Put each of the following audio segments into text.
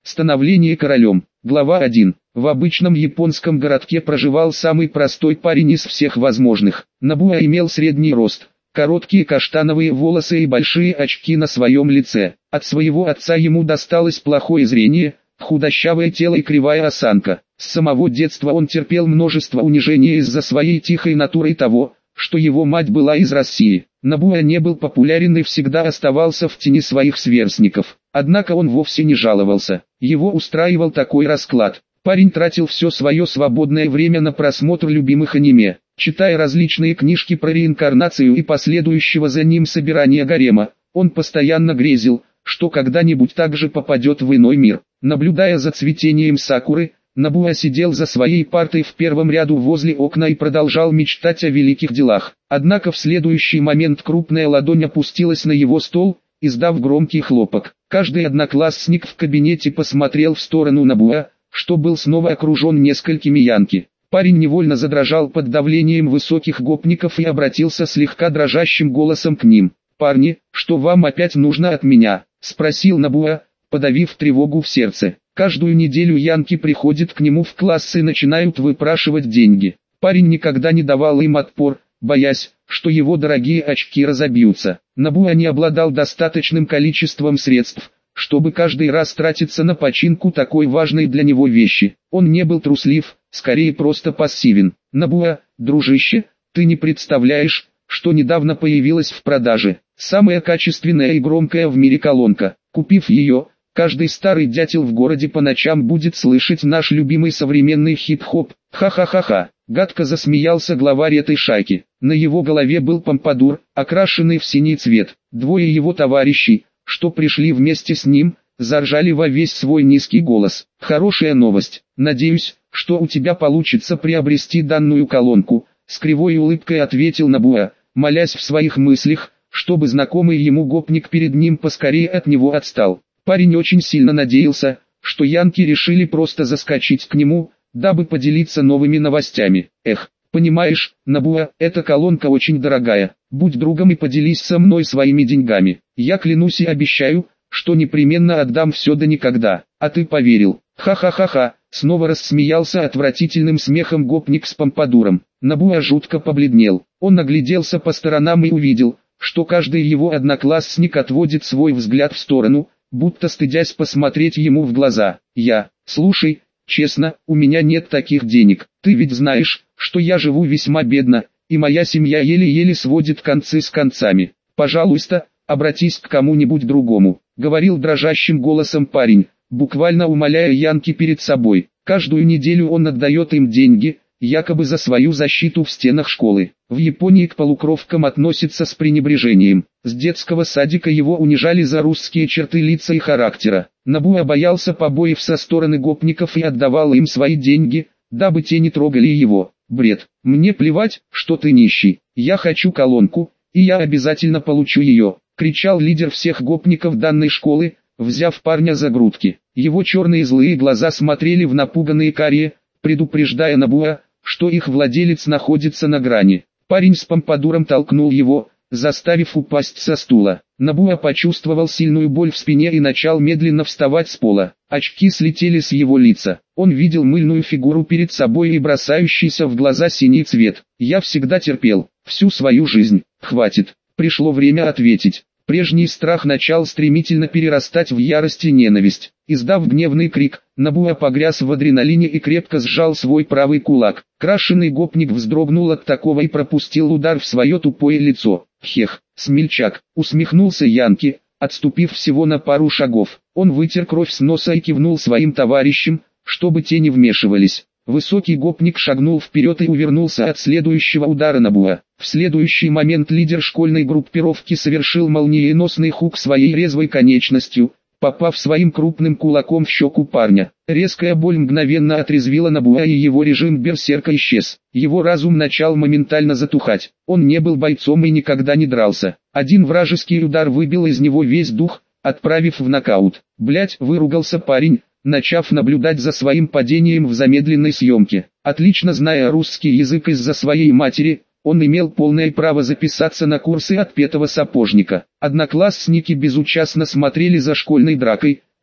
Становление королем. Глава 1. В обычном японском городке проживал самый простой парень из всех возможных. Нобуя имел средний рост, короткие каштановые волосы и большие очки на своем лице. От своего отца ему досталось плохое зрение, худощавое тело и кривая осанка. С самого детства он терпел множество унижений из-за своей тихой натуры и того, что его мать была из России. Нобуя не был популярен и всегда оставался в тени своих сверстников. Однако он вовсе не жаловался. Его устраивал такой расклад. Парень тратил все свое свободное время на просмотр любимых аниме, читая различные книжки про реинкарнацию и последующего за ним собирания гарема. Он постоянно грезил, что когда-нибудь также попадет в иной мир. Наблюдая за цветением сакуры, Нобуя сидел за своей партой в первом ряду возле окна и продолжал мечтать о великих делах. Однако в следующий момент крупная ладонь опустилась на его стол, издав громкий хлопок. Каждый одноклассник в кабинете посмотрел в сторону Нобуя, что был снова окружен несколькими янки. Парень невольно задрожал под давлением высоких гопников и обратился слегка дрожащим голосом к ним. «Парни, что вам опять нужно от меня?» – спросил Нобуя, подавив тревогу в сердце. Каждую неделю янки приходят к нему в класс и начинают выпрашивать деньги. Парень никогда не давал им отпор, боясь, что его дорогие очки разобьются. Нобуя не обладал достаточным количеством средств, чтобы каждый раз тратиться на починку такой важной для него вещи. Он не был труслив, скорее просто пассивен. «Нобуя, дружище, ты не представляешь, что недавно появилась в продаже. Самая качественная и громкая в мире колонка. Купив ее, каждый старый дятел в городе по ночам будет слышать наш любимый современный хип-хоп. Ха-ха-ха-ха». Гадко засмеялся главарь этой шайки. На его голове был помпадур, окрашенный в синий цвет. Двое его товарищей, что пришли вместе с ним, заржали во весь свой низкий голос. «Хорошая новость. Надеюсь, что у тебя получится приобрести данную колонку», с кривой улыбкой ответил Нобуя, молясь в своих мыслях, чтобы знакомый ему гопник перед ним поскорее от него отстал. Парень очень сильно надеялся, что янки решили просто заскочить к нему, дабы поделиться новыми новостями. «Эх, понимаешь, Нобуя, эта колонка очень дорогая. Будь другом и поделись со мной своими деньгами. Я клянусь и обещаю, что непременно отдам все да никогда». «А ты поверил?» «Ха-ха-ха-ха», снова рассмеялся отвратительным смехом гопник с помпадуром. Нобуя жутко побледнел. Он нагляделся по сторонам и увидел, что каждый его одноклассник отводит свой взгляд в сторону, будто стыдясь посмотреть ему в глаза. «Слушай, честно, у меня нет таких денег. Ты ведь знаешь, что я живу весьма бедно, и моя семья еле-еле сводит концы с концами. Пожалуйста, обратись к кому-нибудь другому», — говорил дрожащим голосом парень, буквально умоляя янки перед собой. Каждую неделю он отдает им деньги, якобы за свою защиту в стенах школы. В Японии к полукровкам относятся с пренебрежением. С детского садика его унижали за русские черты лица и характера. Нобуя боялся побоев со стороны гопников и отдавал им свои деньги, дабы те не трогали его. «Бред, мне плевать, что ты нищий. Я хочу колонку, и я обязательно получу ее», — кричал лидер всех гопников данной школы, взяв парня за грудки. Его черные злые глаза смотрели в напуганные карие, предупреждая Нобуя, что их владелец находится на грани. Парень с помпадуром толкнул его, заставив упасть со стула. Нобуя почувствовал сильную боль в спине и начал медленно вставать с пола. Очки слетели с его лица. Он видел мыльную фигуру перед собой и бросающийся в глаза синий цвет. «Я всегда терпел, всю свою жизнь. Хватит». Пришло время ответить. Прежний страх начал стремительно перерастать в ярость и ненависть. Издав гневный крик, Нобуя погряз в адреналине и крепко сжал свой правый кулак. Крашеный гопник вздрогнул от такого и пропустил удар в свое тупое лицо. «Хех, смельчак», — усмехнулся Янки, отступив всего на пару шагов. Он вытер кровь с носа и кивнул своим товарищам, чтобы те не вмешивались. Высокий гопник шагнул вперед и увернулся от следующего удара Нобуя. В следующий момент лидер школьной группировки совершил молниеносный хук своей резвой конечностью, попав своим крупным кулаком в щеку парня. Резкая боль мгновенно отрезвила Нобуя, и его режим берсерка исчез. Его разум начал моментально затухать. Он не был бойцом и никогда не дрался. Один вражеский удар выбил из него весь дух, отправив в нокаут. «Блять», — выругался парень, начав наблюдать за своим падением в замедленной съемке. Отлично зная русский язык из-за своей матери, он имел полное право записаться на курсы отпетого сапожника. Одноклассники безучастно смотрели за школьной дракой,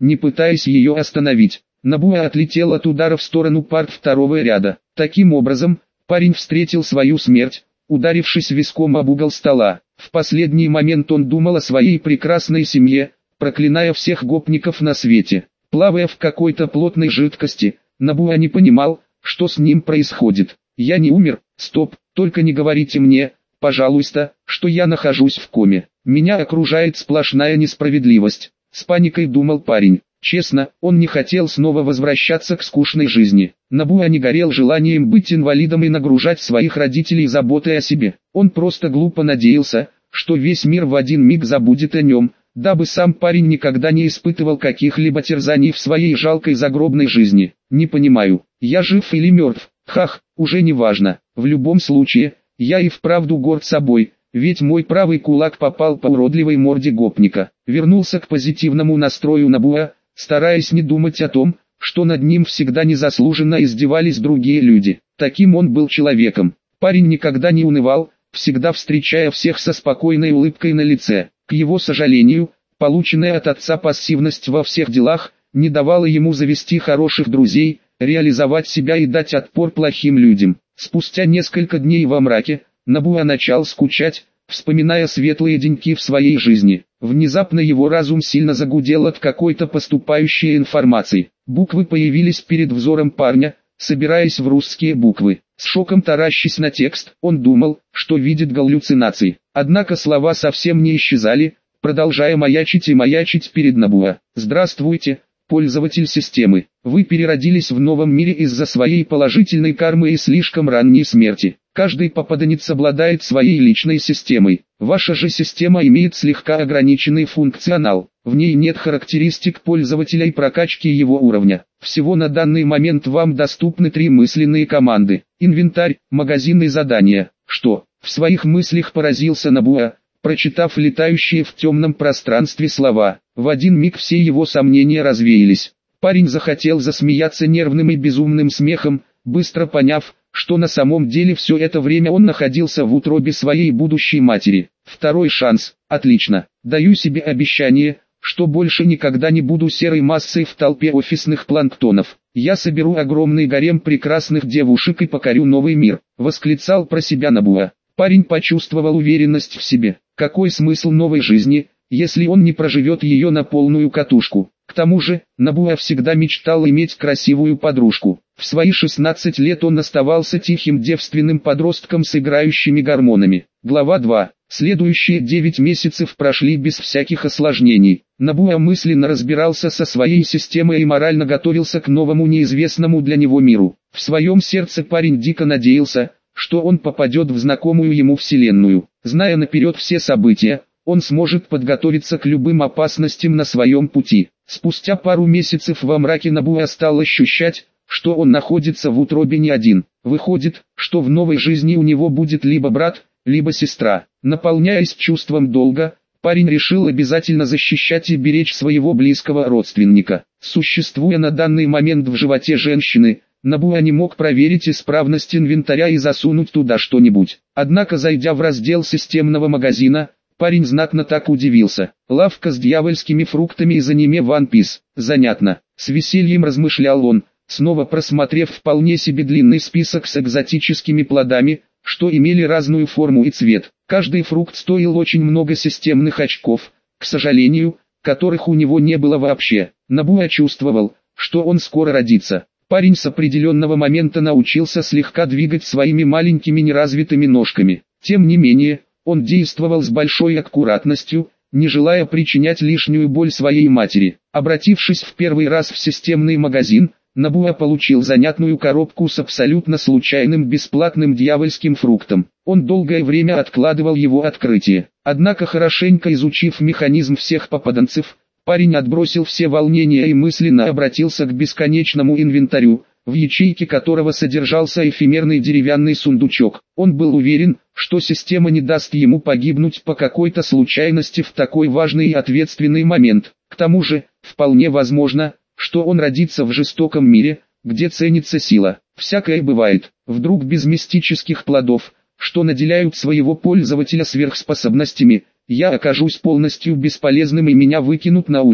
не пытаясь ее остановить. Набуа отлетел от удара в сторону парт второго ряда. Таким образом, парень встретил свою смерть, ударившись виском об угол стола. В последний момент он думал о своей прекрасной семье, проклиная всех гопников на свете. Плавая в какой-то плотной жидкости, Набуа не понимал, что с ним происходит. «Я не умер, стоп, только не говорите мне, пожалуйста, что я нахожусь в коме. Меня окружает сплошная несправедливость», — с паникой думал парень. Честно, он не хотел снова возвращаться к скучной жизни. Набуа не горел желанием быть инвалидом и нагружать своих родителей заботой о себе. Он просто глупо надеялся, что весь мир в один миг забудет о нем, дабы сам парень никогда не испытывал каких-либо терзаний в своей жалкой загробной жизни. «Не понимаю, я жив или мертв? Хах, уже не важно. В любом случае, я и вправду горд собой, ведь мой правый кулак попал по уродливой морде гопника». Вернулся к позитивному настрою Набуа, стараясь не думать о том, что над ним всегда незаслуженно издевались другие люди. Таким он был человеком. Парень никогда не унывал, всегда встречая всех со спокойной улыбкой на лице. К его сожалению, полученная от отца пассивность во всех делах, не давала ему завести хороших друзей, реализовать себя и дать отпор плохим людям. Спустя несколько дней во мраке, Набуа начал скучать, вспоминая светлые деньки в своей жизни. Внезапно его разум сильно загудел от какой-то поступающей информации. Буквы появились перед взором парня, собираясь в русские буквы. С шоком таращась на текст, он думал, что видит галлюцинации. Однако слова совсем не исчезали, продолжая маячить и маячить перед Набуа. «Здравствуйте, пользователь системы. Вы переродились в новом мире из-за своей положительной кармы и слишком ранней смерти. Каждый попаданец обладает своей личной системой. Ваша же система имеет слегка ограниченный функционал. В ней нет характеристик пользователя и прокачки его уровня. Всего на данный момент вам доступны 3 мысленные команды: инвентарь, магазин и задания». «Что?» — в своих мыслях поразился Набуа, прочитав летающие в темном пространстве слова. В один миг все его сомнения развеялись. Парень захотел засмеяться нервным и безумным смехом, быстро поняв, что на самом деле все это время он находился в утробе своей будущей матери. Второй шанс. Отлично. Даю себе обещание, что больше никогда не буду серой массой в толпе офисных планктонов. Я соберу огромный гарем прекрасных девушек и покорю новый мир, восклицал про себя Набуа. Парень почувствовал уверенность в себе. Какой смысл новой жизни, если он не проживет ее на полную катушку? К тому же, Набуа всегда мечтал иметь красивую подружку. В свои 16 лет он оставался тихим девственным подростком с играющими гормонами. Глава 2. Следующие 9 месяцев прошли без всяких осложнений. Набуа мысленно разбирался со своей системой и морально готовился к новому неизвестному для него миру. В своем сердце парень дико надеялся, что он попадет в знакомую ему вселенную. Зная наперед все события, он сможет подготовиться к любым опасностям на своем пути. Спустя пару месяцев во мраке Набуа стал ощущать, что он находится в утробе не один. Выходит, что в новой жизни у него будет либо брат, либо сестра. Наполняясь чувством долга, парень решил обязательно защищать и беречь своего близкого родственника. Существуя на данный момент в животе женщины, Набуа не мог проверить исправность инвентаря и засунуть туда что-нибудь. Однако, зайдя в раздел системного магазина, парень знатно так удивился. Лавка с дьявольскими фруктами из аниме One Piece. Занятно. С весельем размышлял он, снова просмотрев вполне себе длинный список с экзотическими плодами, что имели разную форму и цвет. Каждый фрукт стоил очень много системных очков, к сожалению, которых у него не было вообще. Набуа чувствовал, что он скоро родится. Парень с определенного момента научился слегка двигать своими маленькими неразвитыми ножками. Тем не менее, он действовал с большой аккуратностью, не желая причинять лишнюю боль своей матери. Обратившись в первый раз в системный магазин, Набуа получил занятную коробку с абсолютно случайным бесплатным дьявольским фруктом. Он долгое время откладывал его открытие. Однако, хорошенько изучив механизм всех попаданцев, парень отбросил все волнения и мысленно обратился к бесконечному инвентарю, в ячейке которого содержался эфемерный деревянный сундучок. Он был уверен, что система не даст ему погибнуть по какой-то случайности в такой важный и ответственный момент. К тому же, вполне возможно, что он родится в жестоком мире, где ценится сила. Всякое бывает. Вдруг без мистических плодов, что наделяют своего пользователя сверхспособностями, я окажусь полностью бесполезным и меня выкинут на улицу.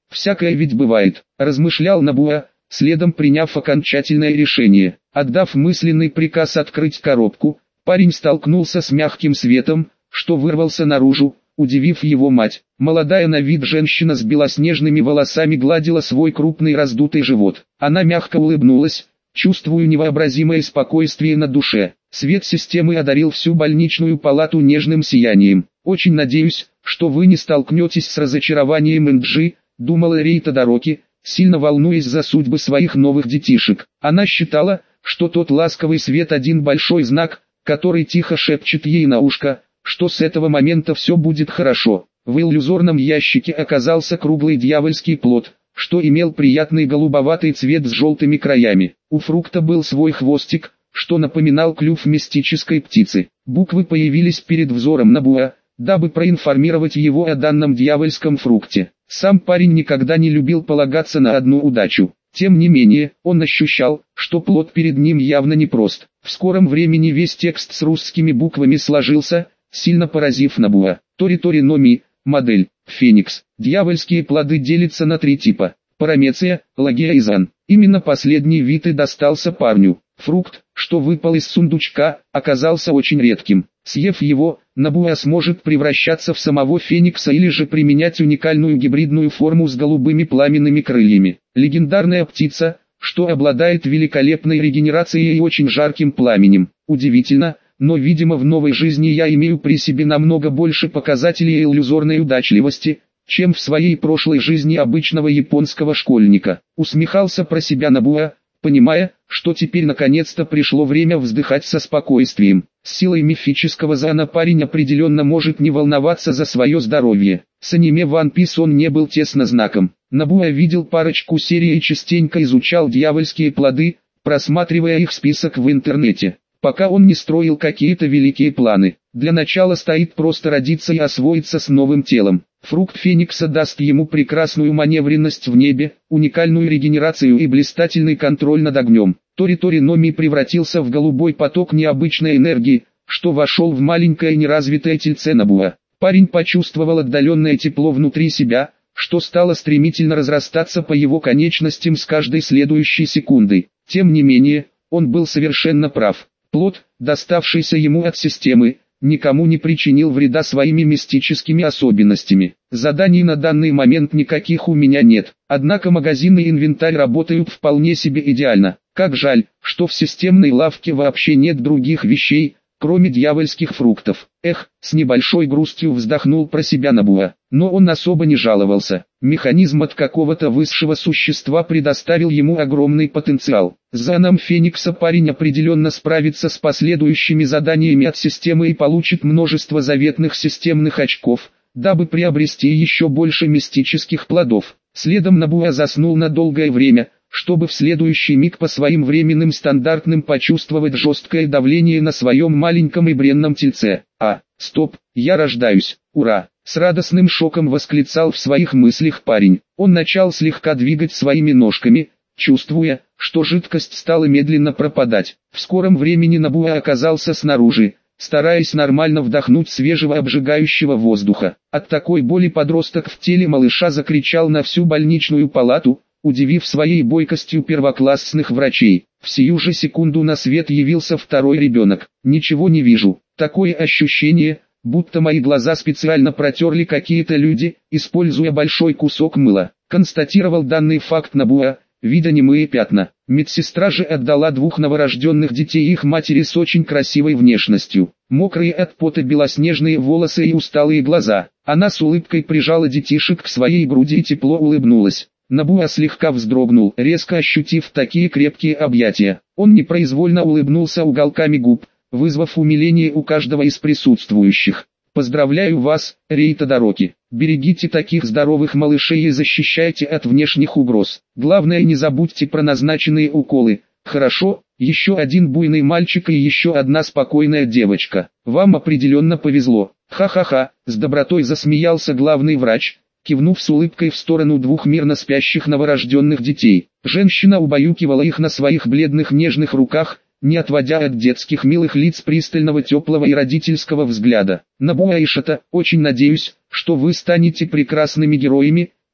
Всякое ведь бывает, размышлял Набуа, следом приняв окончательное решение. Отдав мысленный приказ открыть коробку, парень столкнулся с мягким светом, что вырвался наружу, удивив его мать. Молодая на вид женщина с белоснежными волосами гладила свой крупный раздутый живот. Она мягко улыбнулась, чувствуя невообразимое спокойствие на душе. Свет системы одарил всю больничную палату нежным сиянием. «Очень надеюсь, что вы не столкнетесь с разочарованием Энджи», — думала Рей Тодороки, сильно волнуясь за судьбы своих новых детишек. Она считала, что тот ласковый свет один большой знак, который тихо шепчет ей на ушко, что с этого момента все будет хорошо. В иллюзорном ящике оказался круглый дьявольский плод, что имел приятный голубоватый цвет с желтыми краями. У фрукта был свой хвостик, что напоминал клюв мистической птицы. Буквы появились перед взором Набуа, дабы проинформировать его о данном дьявольском фрукте. Сам парень никогда не любил полагаться на одну удачу. Тем не менее, он ощущал, что плод перед ним явно непрост. В скором времени весь текст с русскими буквами сложился, сильно поразив Набуа. Тори-тори номи, модель, Феникс. Дьявольские плоды делятся на 3 типа. Парамеция, Лагея и Зан. Именно последний вид и достался парню. Фрукт, что выпал из сундучка, оказался очень редким. Съев его, Набуа сможет превращаться в самого Феникса или же применять уникальную гибридную форму с голубыми пламенными крыльями. Легендарная птица, что обладает великолепной регенерацией и очень жарким пламенем. Удивительно, но видимо в новой жизни я имею при себе намного больше показателей иллюзорной удачливости, чем в своей прошлой жизни обычного японского школьника. Усмехался про себя Набуа, понимая, что теперь наконец-то пришло время вздыхать со спокойствием. С силой мифического Зана парень определенно может не волноваться за свое здоровье. С аниме One Piece он не был тесно знаком. Набуа видел парочку серий и частенько изучал дьявольские плоды, просматривая их список в интернете. Пока он не строил какие-то великие планы. Для начала стоит просто родиться и освоиться с новым телом. Фрукт Феникса даст ему прекрасную маневренность в небе, уникальную регенерацию и блистательный контроль над огнем. Тори-тори номи превратился в голубой поток необычной энергии, что вошел в маленькое неразвитое тельце Набуа. Парень почувствовал отдаленное тепло внутри себя, что стало стремительно разрастаться по его конечностям с каждой следующей секундой. Тем не менее, он был совершенно прав. Плод, доставшийся ему от системы, никому не причинил вреда своими мистическими особенностями. Заданий на данный момент никаких у меня нет, однако магазины и инвентарь работают вполне себе идеально. Как жаль, что в системной лавке вообще нет других вещей, кроме дьявольских фруктов. Эх, с небольшой грустью вздохнул про себя Набуа. Но он особо не жаловался. Механизм от какого-то высшего существа предоставил ему огромный потенциал. С Заном Феникса парень определенно справится с последующими заданиями от системы и получит множество заветных системных очков, дабы приобрести еще больше мистических плодов. Следом Набуа заснул на долгое время, чтобы в следующий миг по своим временным стандартным почувствовать жесткое давление на своем маленьком и бренном тельце. Стоп, я рождаюсь, ура! С радостным шоком восклицал в своих мыслях парень. Он начал слегка двигать своими ножками, чувствуя, что жидкость стала медленно пропадать. В скором времени Набуа оказался снаружи, стараясь нормально вдохнуть свежего обжигающего воздуха. От такой боли подросток в теле малыша закричал на всю больничную палату, удивив своей бойкостью первоклассных врачей. В сию же секунду на свет явился второй ребенок. Ничего не вижу. Такое ощущение, будто мои глаза специально протерли какие-то люди, используя большой кусок мыла. Констатировал данный факт Набуа, видя немые пятна. Медсестра же отдала 2 новорожденных детей их матери с очень красивой внешностью. Мокрые от пота белоснежные волосы и усталые глаза. Она с улыбкой прижала детишек к своей груди и тепло улыбнулась. Набуа слегка вздрогнул, резко ощутив такие крепкие объятия. Он непроизвольно улыбнулся уголками губ, вызвав умиление у каждого из присутствующих. «Поздравляю вас, Рей Тодороки. Берегите таких здоровых малышей и защищайте от внешних угроз. Главное, не забудьте про назначенные уколы. Хорошо, еще один буйный мальчик и еще одна спокойная девочка. Вам определенно повезло». «Ха-ха-ха», с добротой засмеялся главный врач, кивнув с улыбкой в сторону 2 мирно спящих новорожденных детей. Женщина убаюкивала их на своих бледных нежных руках, не отводя от детских милых лиц пристального теплого и родительского взгляда. «Набуа Ишата, очень надеюсь, что вы станете прекрасными героями,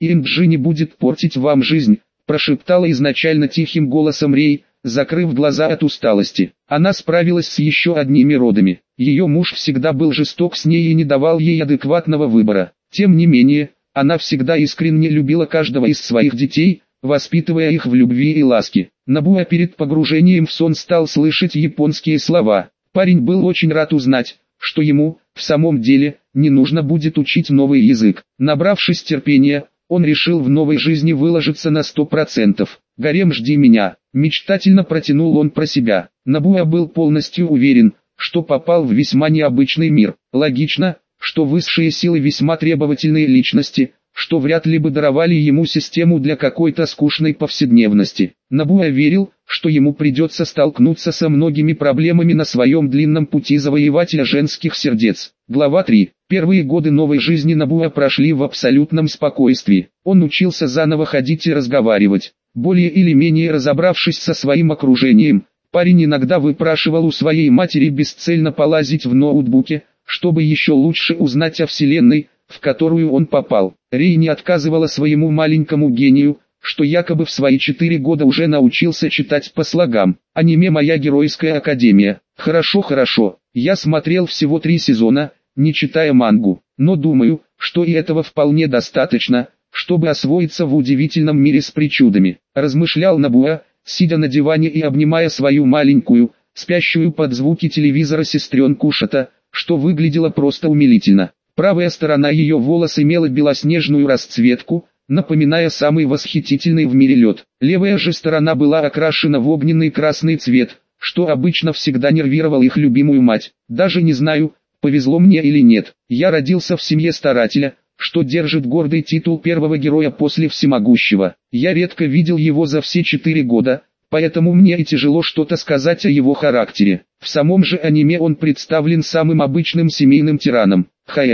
и Инджи не будет портить вам жизнь, прошептала изначально тихим голосом Рей, закрыв глаза от усталости. Она справилась с еще одними родами. Ее муж всегда был жесток с ней и не давал ей адекватного выбора. Тем не менее, она всегда искренне любила каждого из своих детей, воспитывая их в любви и ласке. Набуа перед погружением в сон стал слышать японские слова. Парень был очень рад узнать, что ему, в самом деле, не нужно будет учить новый язык. Набравшись терпения, он решил в новой жизни выложиться на 100%. «Гарем, жди меня», — мечтательно протянул он про себя. Набуа был полностью уверен, что попал в весьма необычный мир. Логично, что высшие силы весьма требовательные личности, что вряд ли бы даровали ему систему для какой-то скучной повседневности. Набуа верил, что ему придется столкнуться со многими проблемами на своем длинном пути завоевателя женских сердец. Глава 3. Первые годы новой жизни Набуа прошли в абсолютном спокойствии. Он учился заново ходить и разговаривать. Более или менее разобравшись со своим окружением, парень иногда выпрашивал у своей матери бесцельно полазить в ноутбуке, чтобы еще лучше узнать о вселенной, в которую он попал. Рей не отказывала своему маленькому гению, что якобы в свои 4 года уже научился читать по слогам. Аниме «Моя геройская академия». Хорошо, я смотрел всего 3 сезона, не читая мангу, но думаю, что и этого вполне достаточно, чтобы освоиться в удивительном мире с причудами. Размышлял Набуа, сидя на диване и обнимая свою маленькую, спящую под звуки телевизора сестренку Шата, что выглядело просто умилительно. Правая сторона ее волос имела белоснежную расцветку, напоминая самый восхитительный в мире лед. Левая же сторона была окрашена в огненный красный цвет, что обычно всегда нервировал их любимую мать. Даже не знаю, повезло мне или нет. Я родился в семье старателя, что держит гордый титул первого героя после всемогущего. Я редко видел его за все 4 года, поэтому мне и тяжело что-то сказать о его характере. В самом же аниме он представлен самым обычным семейным тираном.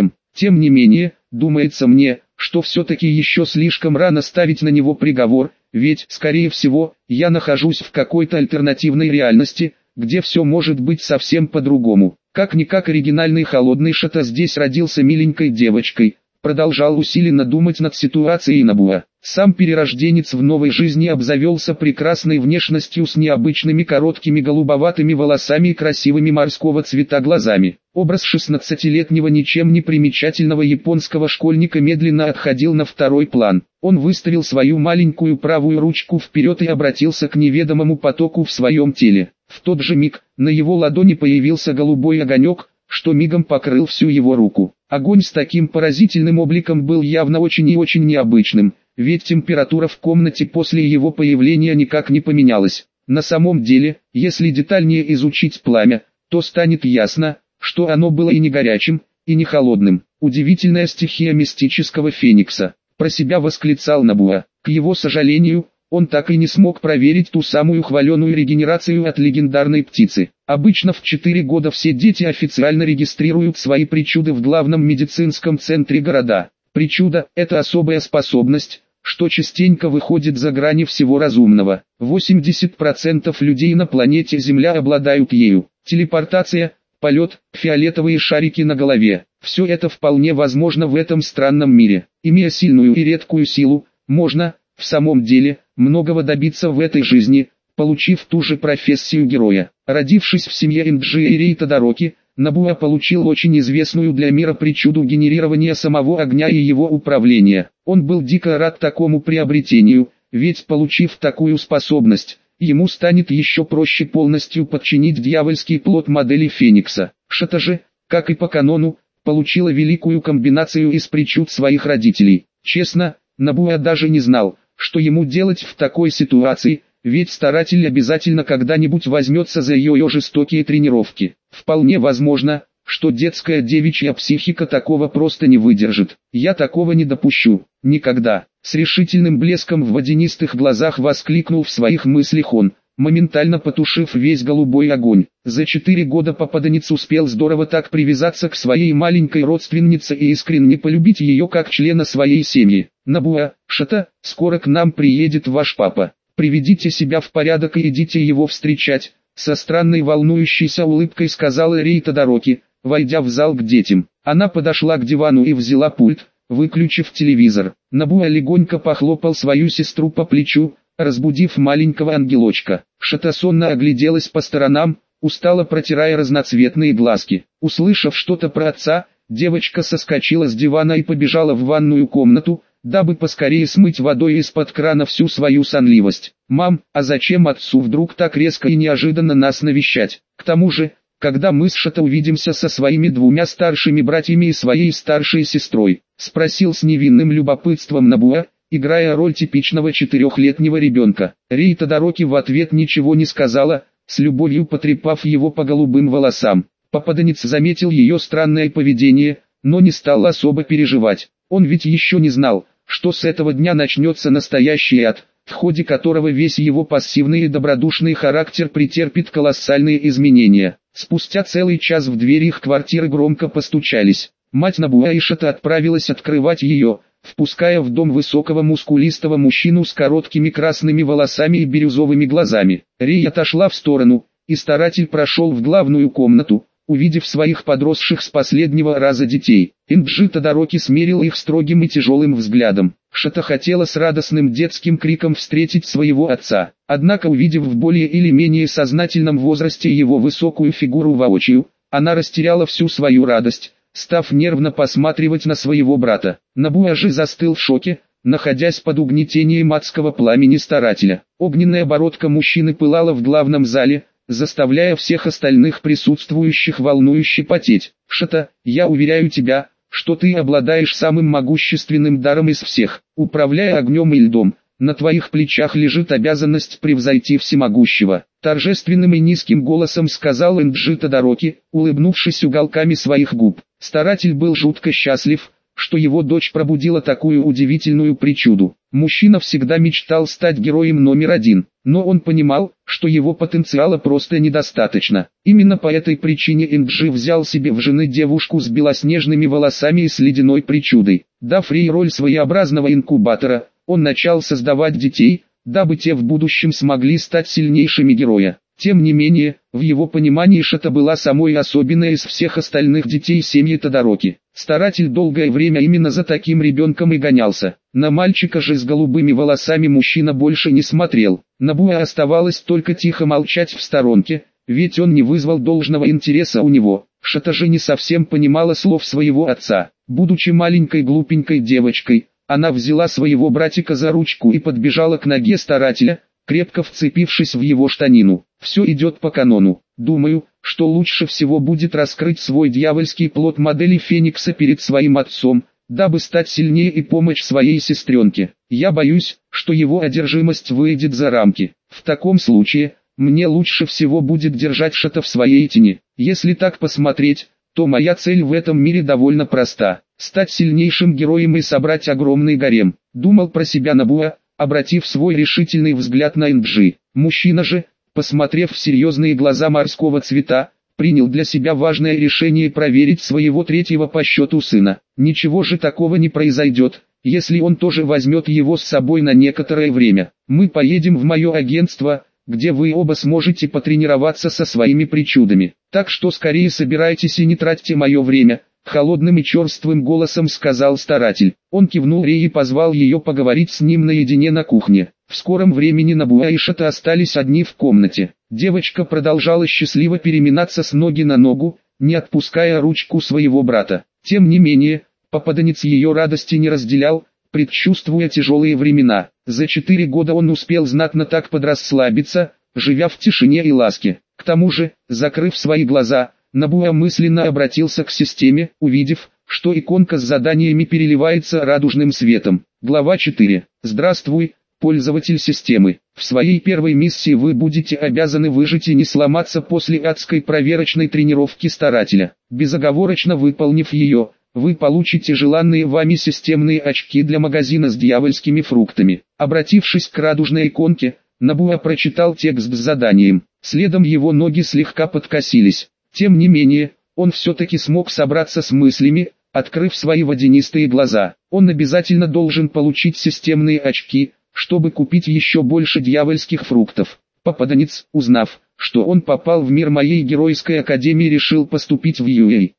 Тем не менее, думается мне, что все-таки еще слишком рано ставить на него приговор, ведь, скорее всего, я нахожусь в какой-то альтернативной реальности, где все может быть совсем по-другому. Как-никак оригинальный холодный Шата здесь родился миленькой девочкой, продолжал усиленно думать над ситуацией Набуа. Сам перерожденец в новой жизни обзавелся прекрасной внешностью с необычными короткими голубоватыми волосами и красивыми морского цвета глазами. Образ 16-летнего ничем не примечательного японского школьника медленно отходил на второй план. Он выставил свою маленькую правую ручку вперед и обратился к неведомому потоку в своем теле. В тот же миг, на его ладони появился голубой огонек, что мигом покрыл всю его руку. Огонь с таким поразительным обликом был явно очень и очень необычным, ведь температура в комнате после его появления никак не поменялась. На самом деле, если детальнее изучить пламя, то станет ясно, что оно было и не горячим, и не холодным. Удивительная стихия мистического феникса. Про себя восклицал Набуа. К его сожалению, он так и не смог проверить ту самую хваленую регенерацию от легендарной птицы. Обычно в 4 года все дети официально регистрируют свои причуды в главном медицинском центре города. Причуда – это особая способность, что частенько выходит за грани всего разумного. 80% людей на планете Земля обладают ею. Телепортация, полет, фиолетовые шарики на голове. Все это вполне возможно в этом странном мире. Имея сильную и редкую силу, можно, в самом деле, многого добиться в этой жизни, получив ту же профессию героя. Родившись в семье Инджи и Рей Тодороки, Набуа получил очень известную для мира причуду генерирования самого огня и его управления. Он был дико рад такому приобретению, ведь получив такую способность, ему станет еще проще полностью подчинить дьявольский плод модели Феникса. Шата же, как и по канону, получила великую комбинацию из причуд своих родителей. Честно, Набуа даже не знал, что ему делать в такой ситуации, ведь старатель обязательно когда-нибудь возьмется за ее жестокие тренировки. Вполне возможно, что детская девичья психика такого просто не выдержит. Я такого не допущу, никогда. С решительным блеском в водянистых глазах воскликнул в своих мыслях он, моментально потушив весь голубой огонь. За 4 года попаданец успел здорово так привязаться к своей маленькой родственнице и искренне полюбить ее как члена своей семьи. Набуа, Шата, скоро к нам приедет ваш папа. Приведите себя в порядок и идите его встречать, со странной волнующейся улыбкой сказала Рей Тодороки, войдя в зал к детям. Она подошла к дивану и взяла пульт, выключив телевизор. Набуа легонько похлопал свою сестру по плечу, разбудив маленького ангелочка. Шата сонно огляделась по сторонам, устало протирая разноцветные глазки. Услышав что-то про отца, девочка соскочила с дивана и побежала в ванную комнату, дабы поскорее смыть водой из-под крана всю свою сонливость. «Мам, а зачем отцу вдруг так резко и неожиданно нас навещать? К тому же, когда мы с Шата увидимся со своими двумя старшими братьями и своей старшей сестрой?» — спросил с невинным любопытством Набуа, играя роль типичного 4-летнего ребенка. Рей Тодороки в ответ ничего не сказала, с любовью потрепав его по голубым волосам. Попаданец заметил ее странное поведение, но не стал особо переживать. Он ведь еще не знал, что с этого дня начнется настоящий ад, в ходе которого весь его пассивный и добродушный характер претерпит колоссальные изменения. Спустя целый час в двери их квартиры громко постучались. Мать Набуа и Шата отправилась открывать ее, впуская в дом высокого мускулистого мужчину с короткими красными волосами и бирюзовыми глазами. Рей отошла в сторону, и старатель прошел в главную комнату, увидев своих подросших с последнего раза детей. Инджи Тодороки смерил их строгим и тяжелым взглядом. Шата хотела с радостным детским криком встретить своего отца. Однако, увидев в более или менее сознательном возрасте его высокую фигуру воочию, она растеряла всю свою радость, став нервно посматривать на своего брата. Набуа же застыл в шоке, находясь под угнетением адского пламени старателя. Огненная бородка мужчины пылала в главном зале, заставляя всех остальных присутствующих волнующе потеть. «Шата, я уверяю тебя, что ты обладаешь самым могущественным даром из всех. Управляя огнем и льдом, на твоих плечах лежит обязанность превзойти всемогущего», — торжественным и низким голосом сказал Инджи Тодороки, улыбнувшись уголками своих губ. Старатель был жутко счастлив, что его дочь пробудила такую удивительную причуду. Мужчина всегда мечтал стать героем номер один, но он понимал, что его потенциала просто недостаточно. Именно по этой причине Инджи взял себе в жены девушку с белоснежными волосами и с ледяной причудой. Дав Рей роль своеобразного инкубатора, он начал создавать детей, дабы те в будущем смогли стать сильнейшими героя. Тем не менее, в его понимании Шата была самой особенной из всех остальных детей семьи Тодороки. Старатель долгое время именно за таким ребенком и гонялся. На мальчика же с голубыми волосами мужчина больше не смотрел. Набуа оставалось только тихо молчать в сторонке, ведь он не вызвал должного интереса у него. Шата же не совсем понимала слов своего отца. Будучи маленькой глупенькой девочкой, она взяла своего братика за ручку и подбежала к ноге старателя, крепко вцепившись в его штанину. «Все идет по канону. Думаю, что лучше всего будет раскрыть свой дьявольский плод модели Феникса перед своим отцом, дабы стать сильнее и помочь своей сестренке. Я боюсь, что его одержимость выйдет за рамки. В таком случае, мне лучше всего будет держать Шата в своей тени. Если так посмотреть, то моя цель в этом мире довольно проста – стать сильнейшим героем и собрать огромный гарем», – думал про себя Набуа, обратив свой решительный взгляд на Инджи. Мужчина же, посмотрев в серьезные глаза морского цвета, принял для себя важное решение проверить своего третьего по счету сына. Ничего же такого не произойдет, если он тоже возьмет его с собой на некоторое время. «Мы поедем в мое агентство, где вы оба сможете потренироваться со своими причудами. Так что скорее собирайтесь и не тратьте мое время», — холодным и черствым голосом сказал старатель. Он кивнул Рей и позвал ее поговорить с ним наедине на кухне. В скором времени Набуа и Шата остались одни в комнате. Девочка продолжала счастливо переминаться с ноги на ногу, не отпуская ручку своего брата. Тем не менее, попаданец ее радости не разделял, предчувствуя тяжелые времена. За 4 года он успел знатно так подрасслабиться, живя в тишине и ласке. К тому же, закрыв свои глаза, Набуа мысленно обратился к системе, увидев, что иконка с заданиями переливается радужным светом. Глава 4. Здравствуй, пользователь системы. В своей первой миссии вы будете обязаны выжить и не сломаться после адской проверочной тренировки старателя. Безоговорочно выполнив ее, вы получите желанные вами системные очки для магазина с дьявольскими фруктами. Обратившись к радужной иконке, Набуа прочитал текст с заданием. Следом его ноги слегка подкосились. Тем не менее, он все-таки смог собраться с мыслями, открыв свои водянистые глаза. Он обязательно должен получить системные очки, чтобы купить еще больше дьявольских фруктов. Попаданец, узнав, что он попал в мир моей геройской академии, решил поступить в UA.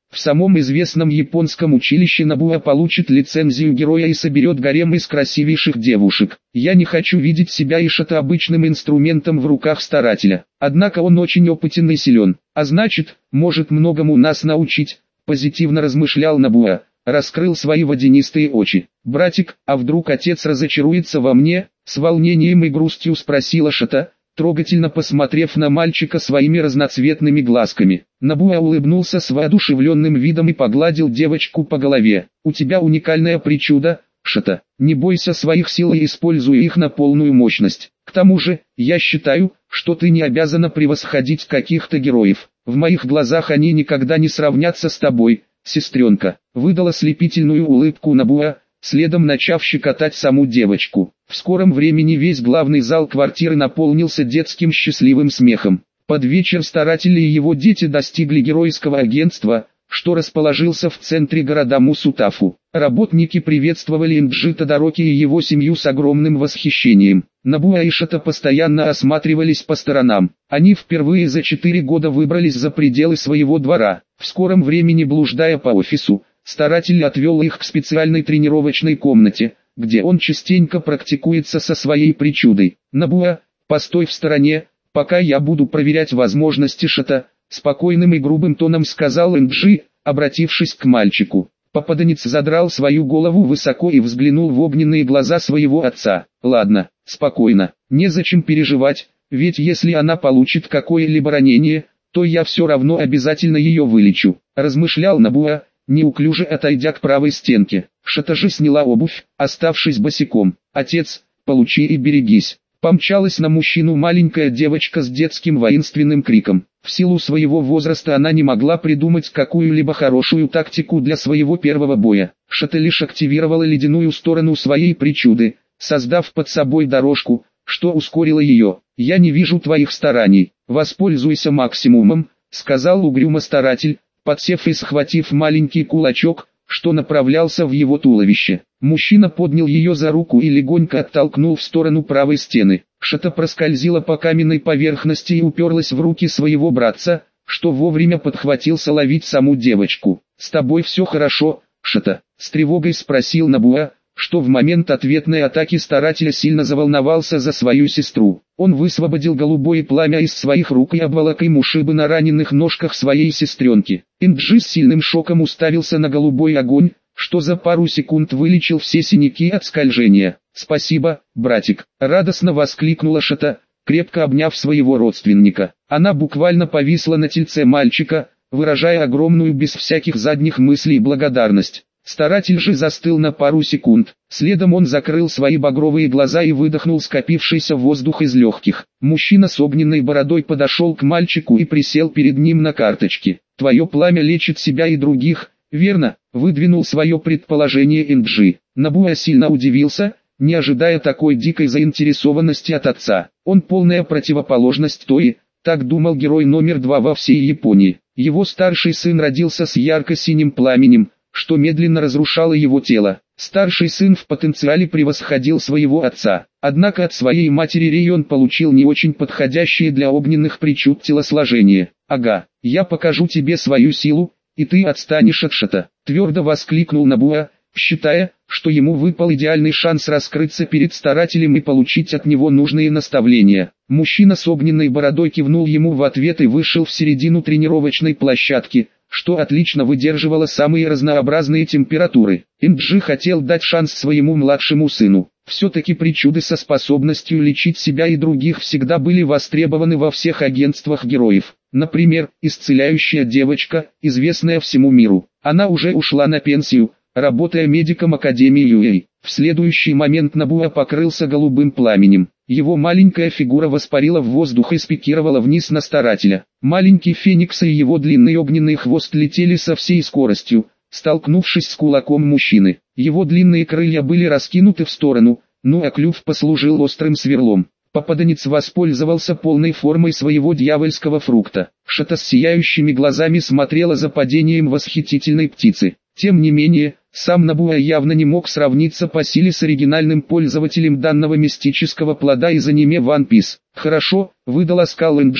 В самом известном японском училище Набуа получит лицензию героя и соберет гарем из красивейших девушек. Я не хочу видеть себя Ишата обычным инструментом в руках старателя. Однако он очень опытен и силен, а значит, может многому нас научить, позитивно размышлял Набуа. Раскрыл свои водянистые очи. «Братик, а вдруг отец разочаруется во мне?» С волнением и грустью спросила Шата, трогательно посмотрев на мальчика своими разноцветными глазками. Набуа улыбнулся с воодушевленным видом и погладил девочку по голове. «У тебя уникальная причуда, Шата. Не бойся своих сил и используй их на полную мощность. К тому же, я считаю, что ты не обязана превосходить каких-то героев. В моих глазах они никогда не сравнятся с тобой, сестренка», выдала слепительную улыбку Набуа, следом начав щекотать саму девочку. В скором времени весь главный зал квартиры наполнился детским счастливым смехом. Под вечер старатель и его дети достигли геройского агентства, что расположился в центре города Мусутафу. Работники приветствовали Инджи Тодороки и его семью с огромным восхищением. Набуа и Шата постоянно осматривались по сторонам. Они впервые за 4 года выбрались за пределы своего двора. В скором времени, блуждая по офису, старатель отвел их к специальной тренировочной комнате, где он частенько практикуется со своей причудой. «Набуа, постой в стороне, пока я буду проверять возможности Шата», спокойным и грубым тоном сказал Инджи, обратившись к мальчику. Попаданец задрал свою голову высоко и взглянул в огненные глаза своего отца. «Ладно, спокойно, незачем переживать, ведь если она получит какое-либо ранение, то я все равно обязательно ее вылечу», размышлял Набуа, неуклюже отойдя к правой стенке. Шата же сняла обувь, оставшись босиком. «Отец, получи и берегись». Помчалась на мужчину маленькая девочка с детским воинственным криком. В силу своего возраста она не могла придумать какую-либо хорошую тактику для своего первого боя. Шата лишь активировала ледяную сторону своей причуды, создав под собой дорожку, что ускорило ее. «Я не вижу твоих стараний, воспользуйся максимумом», сказал угрюмо старатель, подсев и схватив маленький кулачок, что направлялся в его туловище. Мужчина поднял ее за руку и легонько оттолкнул в сторону правой стены. Шата проскользила по каменной поверхности и уперлась в руки своего братца, что вовремя подхватился ловить саму девочку. «С тобой все хорошо, Шата?» с тревогой спросил Набуа, что в момент ответной атаки старателя сильно заволновался за свою сестру. Он высвободил голубое пламя из своих рук и обволок им ушибы на раненых ножках своей сестренки. Инджи с сильным шоком уставился на голубой огонь, что за пару секунд вылечил все синяки от скольжения. «Спасибо, братик!» — радостно воскликнула Шата, крепко обняв своего родственника. Она буквально повисла на тельце мальчика, выражая огромную без всяких задних мыслей благодарность. Старатель же застыл на пару секунд. Следом он закрыл свои багровые глаза и выдохнул скопившийся воздух из легких. Мужчина с огненной бородой подошел к мальчику и присел перед ним на карточке. «Твое пламя лечит себя и других, верно?» — выдвинул свое предположение Инджи. Набуа сильно удивился, не ожидая такой дикой заинтересованности от отца. Он полная противоположность той, так думал герой номер 2 во всей Японии. Его старший сын родился с ярко-синим пламенем, что медленно разрушало его тело. Старший сын в потенциале превосходил своего отца, однако от своей матери Рей он получил не очень подходящее для огненных причуд телосложение. «Ага, я покажу тебе свою силу, и ты отстанешь от Шата», твердо воскликнул Набуа, считая, что ему выпал идеальный шанс раскрыться перед старателем и получить от него нужные наставления. Мужчина с огненной бородой кивнул ему в ответ и вышел в середину тренировочной площадки, что отлично выдерживало самые разнообразные температуры. Инджи хотел дать шанс своему младшему сыну. Все-таки причуды со способностью лечить себя и других всегда были востребованы во всех агентствах героев. Например, исцеляющая девочка, известная всему миру. Она уже ушла на пенсию, работая медиком Академии Юэй. В следующий момент Набуа покрылся голубым пламенем. Его маленькая фигура воспарила в воздух и спикировала вниз на старателя. Маленький Феникс и его длинный огненный хвост летели со всей скоростью, столкнувшись с кулаком мужчины. Его длинные крылья были раскинуты в сторону, ну а клюв послужил острым сверлом. Попаданец воспользовался полной формой своего дьявольского фрукта. Шата с сияющими глазами смотрела за падением восхитительной птицы. Тем не менее, сам Набуа явно не мог сравниться по силе с оригинальным пользователем данного мистического плода из аниме One Piece. «Хорошо», — выдал оскал Инджи,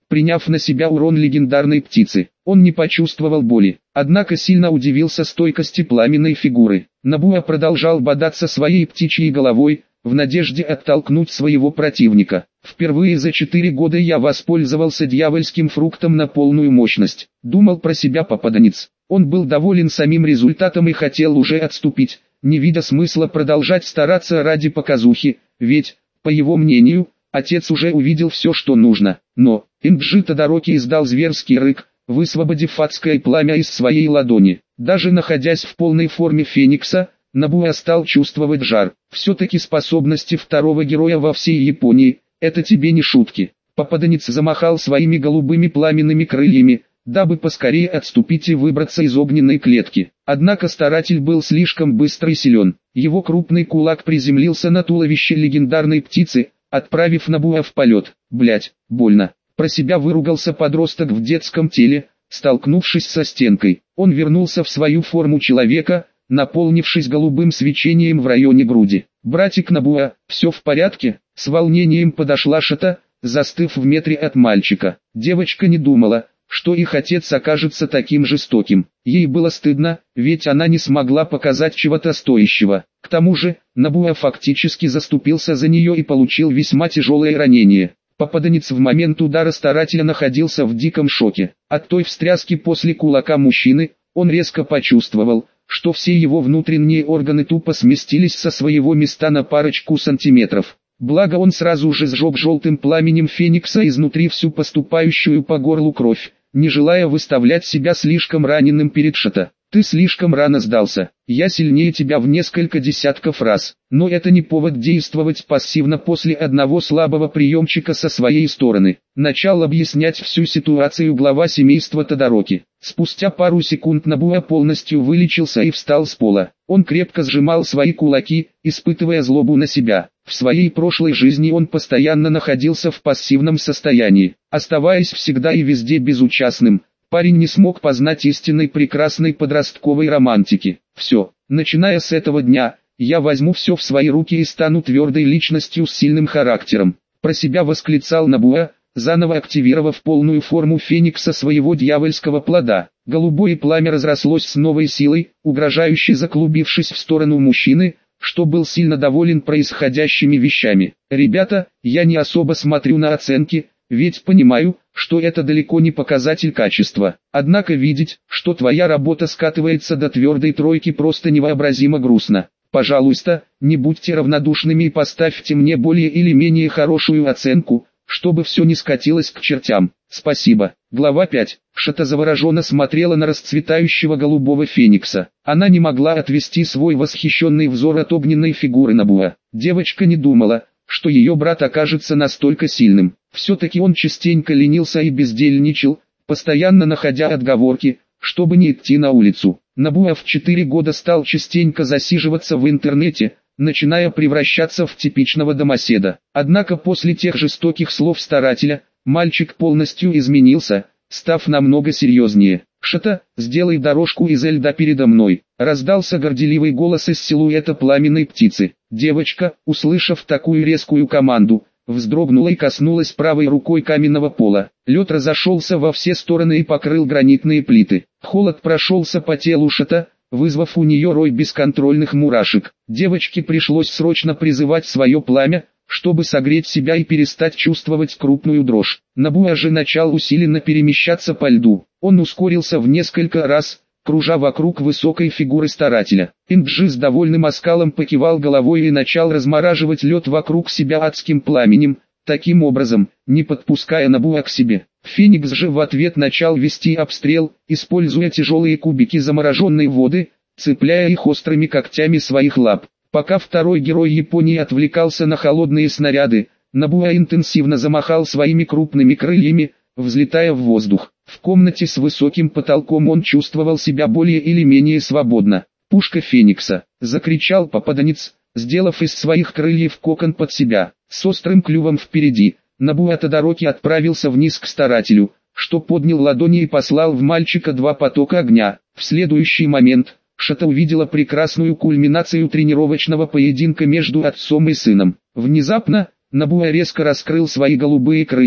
приняв на себя урон легендарной птицы. Он не почувствовал боли, однако сильно удивился стойкости пламенной фигуры. Набуя продолжал бодаться своей птичьей головой, в надежде оттолкнуть своего противника. Впервые за 4 года я воспользовался дьявольским фруктом на полную мощность, думал про себя попаданец. Он был доволен самим результатом и хотел уже отступить, не видя смысла продолжать стараться ради показухи, ведь, по его мнению, отец уже увидел все, что нужно. Но Инджи Тодороки издал зверский рык, высвободив адское пламя из своей ладони. Даже находясь в полной форме Феникса, Набуя стал чувствовать жар. Все-таки способности второго героя во всей Японии – это тебе не шутки. Попаданец замахал своими голубыми пламенными крыльями, дабы поскорее отступить и выбраться из огненной клетки. Однако старатель был слишком быстр и силен. Его крупный кулак приземлился на туловище легендарной птицы, отправив Набуя в полет. Блять, больно. Про себя выругался подросток в детском теле, столкнувшись со стенкой. Он вернулся в свою форму человека, наполнившись голубым свечением в районе груди. «Братик Набуя, все в порядке?» С волнением подошла Шата, застыв в метре от мальчика. Девочка не думала, что их отец окажется таким жестоким. Ей было стыдно, ведь она не смогла показать чего-то стоящего. К тому же, Набуя фактически заступился за нее и получил весьма тяжелое ранение. Попаданец в момент удара старателя находился в диком шоке. От той встряски после кулака мужчины, он резко почувствовал, что все его внутренние органы тупо сместились со своего места на парочку сантиметров. Благо он сразу же сжег желтым пламенем Феникса изнутри всю поступающую по горлу кровь, не желая выставлять себя слишком раненым перед Шата. «Ты слишком рано сдался, я сильнее тебя в несколько десятков раз». Но это не повод действовать пассивно после одного слабого приемчика со своей стороны. Начал объяснять всю ситуацию глава семейства Тодороки. Спустя пару секунд Набуя полностью вылечился и встал с пола. Он крепко сжимал свои кулаки, испытывая злобу на себя. В своей прошлой жизни он постоянно находился в пассивном состоянии, оставаясь всегда и везде безучастным. Парень не смог познать истинной прекрасной подростковой романтики. «Все, начиная с этого дня, я возьму все в свои руки и стану твердой личностью с сильным характером», про себя восклицал Набуя, заново активировав полную форму Феникса своего дьявольского плода. Голубое пламя разрослось с новой силой, угрожающе заклубившись в сторону мужчины, что был сильно доволен происходящими вещами. «Ребята, я не особо смотрю на оценки, ведь понимаю, что это далеко не показатель качества. Однако видеть, что твоя работа скатывается до твердой тройки, просто невообразимо грустно. Пожалуйста, не будьте равнодушными и поставьте мне более или менее хорошую оценку, чтобы все не скатилось к чертям. Спасибо». Глава 5. Шата завороженно смотрела на расцветающего голубого Феникса. Она не могла отвести свой восхищенный взор от огненной фигуры Набуя. Девочка не думала, что ее брат окажется настолько сильным. Все-таки он частенько ленился и бездельничал, постоянно находя отговорки, чтобы не идти на улицу. Набуя в 4 года стал частенько засиживаться в интернете, начиная превращаться в типичного домоседа. Однако после тех жестоких слов старателя, мальчик полностью изменился, став намного серьезнее. «Шата, сделай дорожку из льда передо мной», — раздался горделивый голос из силуэта пламенной птицы. Девочка, услышав такую резкую команду, вздрогнула и коснулась правой рукой каменного пола. Лед разошелся во все стороны и покрыл гранитные плиты. Холод прошелся по телу Шата, вызвав у нее рой бесконтрольных мурашек. Девочке пришлось срочно призывать свое пламя, чтобы согреть себя и перестать чувствовать крупную дрожь. Набуя же начал усиленно перемещаться по льду. Он ускорился в несколько раз, кружа вокруг высокой фигуры старателя. Инджи с довольным оскалом покивал головой и начал размораживать лед вокруг себя адским пламенем, таким образом, не подпуская Набуя к себе. Феникс же в ответ начал вести обстрел, используя тяжелые кубики замороженной воды, цепляя их острыми когтями своих лап. Пока второй герой Японии отвлекался на холодные снаряды, Набуя интенсивно замахал своими крупными крыльями, взлетая в воздух. В комнате с высоким потолком он чувствовал себя более или менее свободно. «Пушка Феникса!» — закричал попаданец, сделав из своих крыльев кокон под себя. С острым клювом впереди, Набуя Тодороки отправился вниз к старателю, что поднял ладони и послал в мальчика 2 потока огня. В следующий момент Шата увидела прекрасную кульминацию тренировочного поединка между отцом и сыном. Внезапно, Набуя резко раскрыл свои голубые крылья,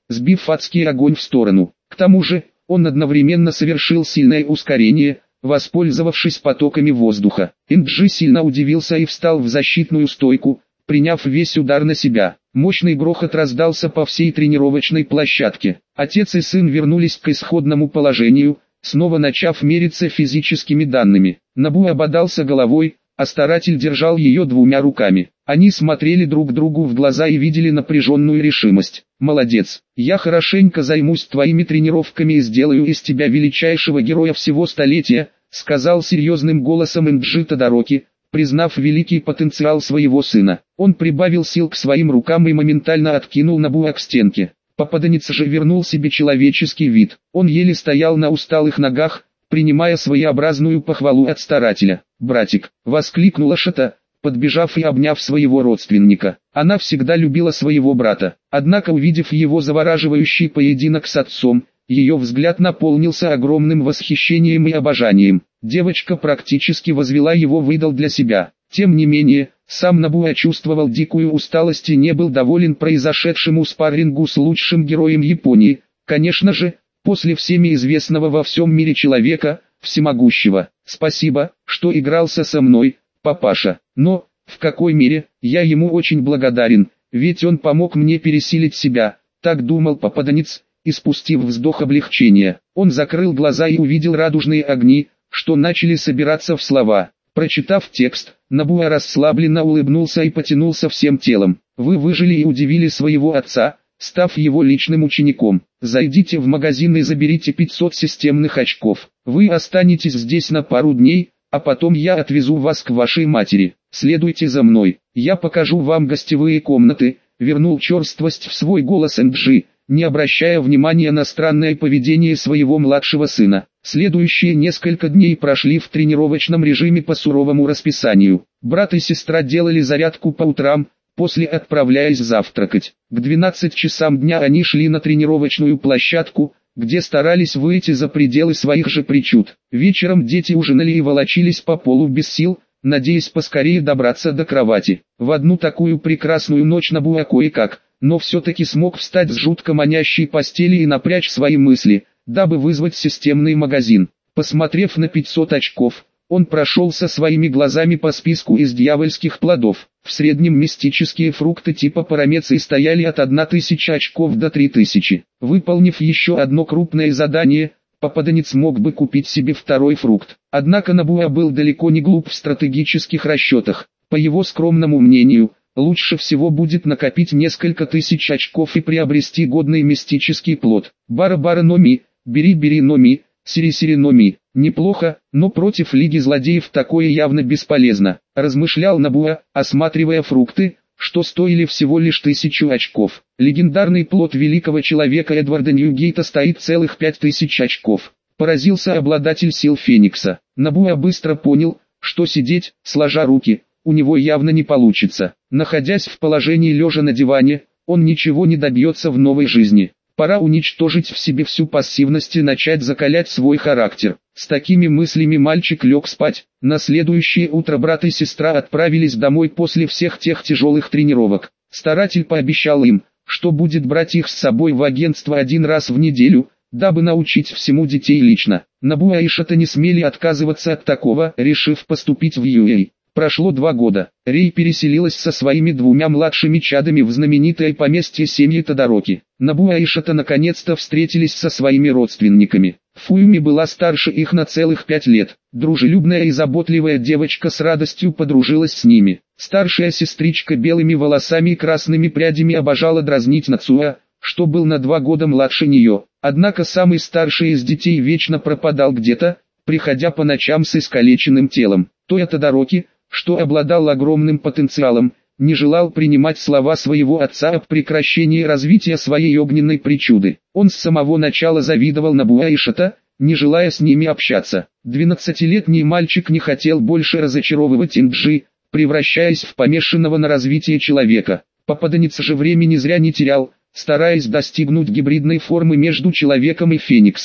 сбив адский огонь в сторону. К тому же, он одновременно совершил сильное ускорение, воспользовавшись потоками воздуха. Инджи сильно удивился и встал в защитную стойку, приняв весь удар на себя. Мощный грохот раздался по всей тренировочной площадке. Отец и сын вернулись к исходному положению, снова начав мериться физическими данными. Набуя бодался головой, а старатель держал ее двумя руками. Они смотрели друг другу в глаза и видели напряженную решимость. «Молодец, я хорошенько займусь твоими тренировками и сделаю из тебя величайшего героя всего столетия», сказал серьезным голосом Инджи Тодороки, признав великий потенциал своего сына. Он прибавил сил к своим рукам и моментально откинул Набуя к стенке. Попаданец же вернул себе человеческий вид. Он еле стоял на усталых ногах, принимая своеобразную похвалу от старателя. «Братик!» — воскликнула Шата, подбежав и обняв своего родственника. Она всегда любила своего брата. Однако, увидев его завораживающий поединок с отцом, ее взгляд наполнился огромным восхищением и обожанием. Девочка практически возвела его в идол для себя. Тем не менее, сам Набуя чувствовал дикую усталость и не был доволен произошедшему спаррингу с лучшим героем Японии. Конечно же, после всеми известного во всем мире человека, всемогущего. «Спасибо, что игрался со мной, папаша. Но, в какой мере, я ему очень благодарен, ведь он помог мне пересилить себя», так думал попаданец, и спустив вздох облегчения, он закрыл глаза и увидел радужные огни, что начали собираться в слова. Прочитав текст, Набуя расслабленно улыбнулся и потянулся всем телом. «Вы выжили и удивили своего отца, став его личным учеником. Зайдите в магазин и заберите 500 системных очков. Вы останетесь здесь на пару дней, а потом я отвезу вас к вашей матери. Следуйте за мной, я покажу вам гостевые комнаты», вернул черствость в свой голос Энджи, не обращая внимания на странное поведение своего младшего сына. Следующие несколько дней прошли в тренировочном режиме по суровому расписанию. Брат и сестра делали зарядку по утрам, после отправляясь завтракать. К 12 часам дня они шли на тренировочную площадку, где старались выйти за пределы своих же причуд. Вечером дети ужинали и волочились по полу без сил, надеясь поскорее добраться до кровати. В одну такую прекрасную ночь Набуя кое-как, но все-таки смог встать с жутко манящей постели и напрячь свои мысли, дабы вызвать системный магазин. Посмотрев на 500 очков, он прошелся своими глазами по списку из дьявольских плодов. В среднем мистические фрукты типа парамеции стояли от 1000 очков до 3000. Выполнив еще одно крупное задание, попаданец мог бы купить себе второй фрукт. Однако Набуя был далеко не глуп в стратегических расчетах. По его скромному мнению, лучше всего будет накопить несколько тысяч очков и приобрести годный мистический плод. Бара-бара но ми, бери-бери но ми, сири-сири но ми. Неплохо, но против Лиги Злодеев такое явно бесполезно, размышлял Набуя, осматривая фрукты, что стоили всего лишь 1000 очков. Легендарный плод великого человека Эдварда Ньюгейта стоит целых 5000 очков. Поразился обладатель сил Феникса. Набуя быстро понял, что сидеть, сложа руки, у него явно не получится. Находясь в положении лежа на диване, он ничего не добьется в новой жизни. Пора уничтожить в себе всю пассивность и начать закалять свой характер. С такими мыслями мальчик лег спать. На следующее утро брат и сестра отправились домой после всех тех тяжелых тренировок. Старатель пообещал им, что будет брать их с собой в агентство один раз в неделю, дабы научить всему детей лично. Набуя и Шата не смели отказываться от такого, решив поступить в UA. Прошло 2 года. Рей переселилась со своими 2 младшими чадами в знаменитое поместье семьи Тодороки. Набуя и Шата наконец-то встретились со своими родственниками. Фуюми была старше их на целых 5 лет. Дружелюбная и заботливая девочка с радостью подружилась с ними. Старшая сестричка белыми волосами и красными прядями обожала дразнить Нацуя, что был на 2 года младше нее. Однако самый старший из детей вечно пропадал где-то, приходя по ночам с искалеченным телом. Тоя Тодороки, что обладал огромным потенциалом, не желал принимать слова своего отца о прекращении развития своей огненной причуды. Он с самого начала завидовал Набуя и Шата, не желая с ними общаться. 12-летний мальчик не хотел больше разочаровывать Инджи, превращаясь в помешанного на развитие человека. Попаданец же времени зря не терял, стараясь достигнуть гибридной формы между человеком и фениксом.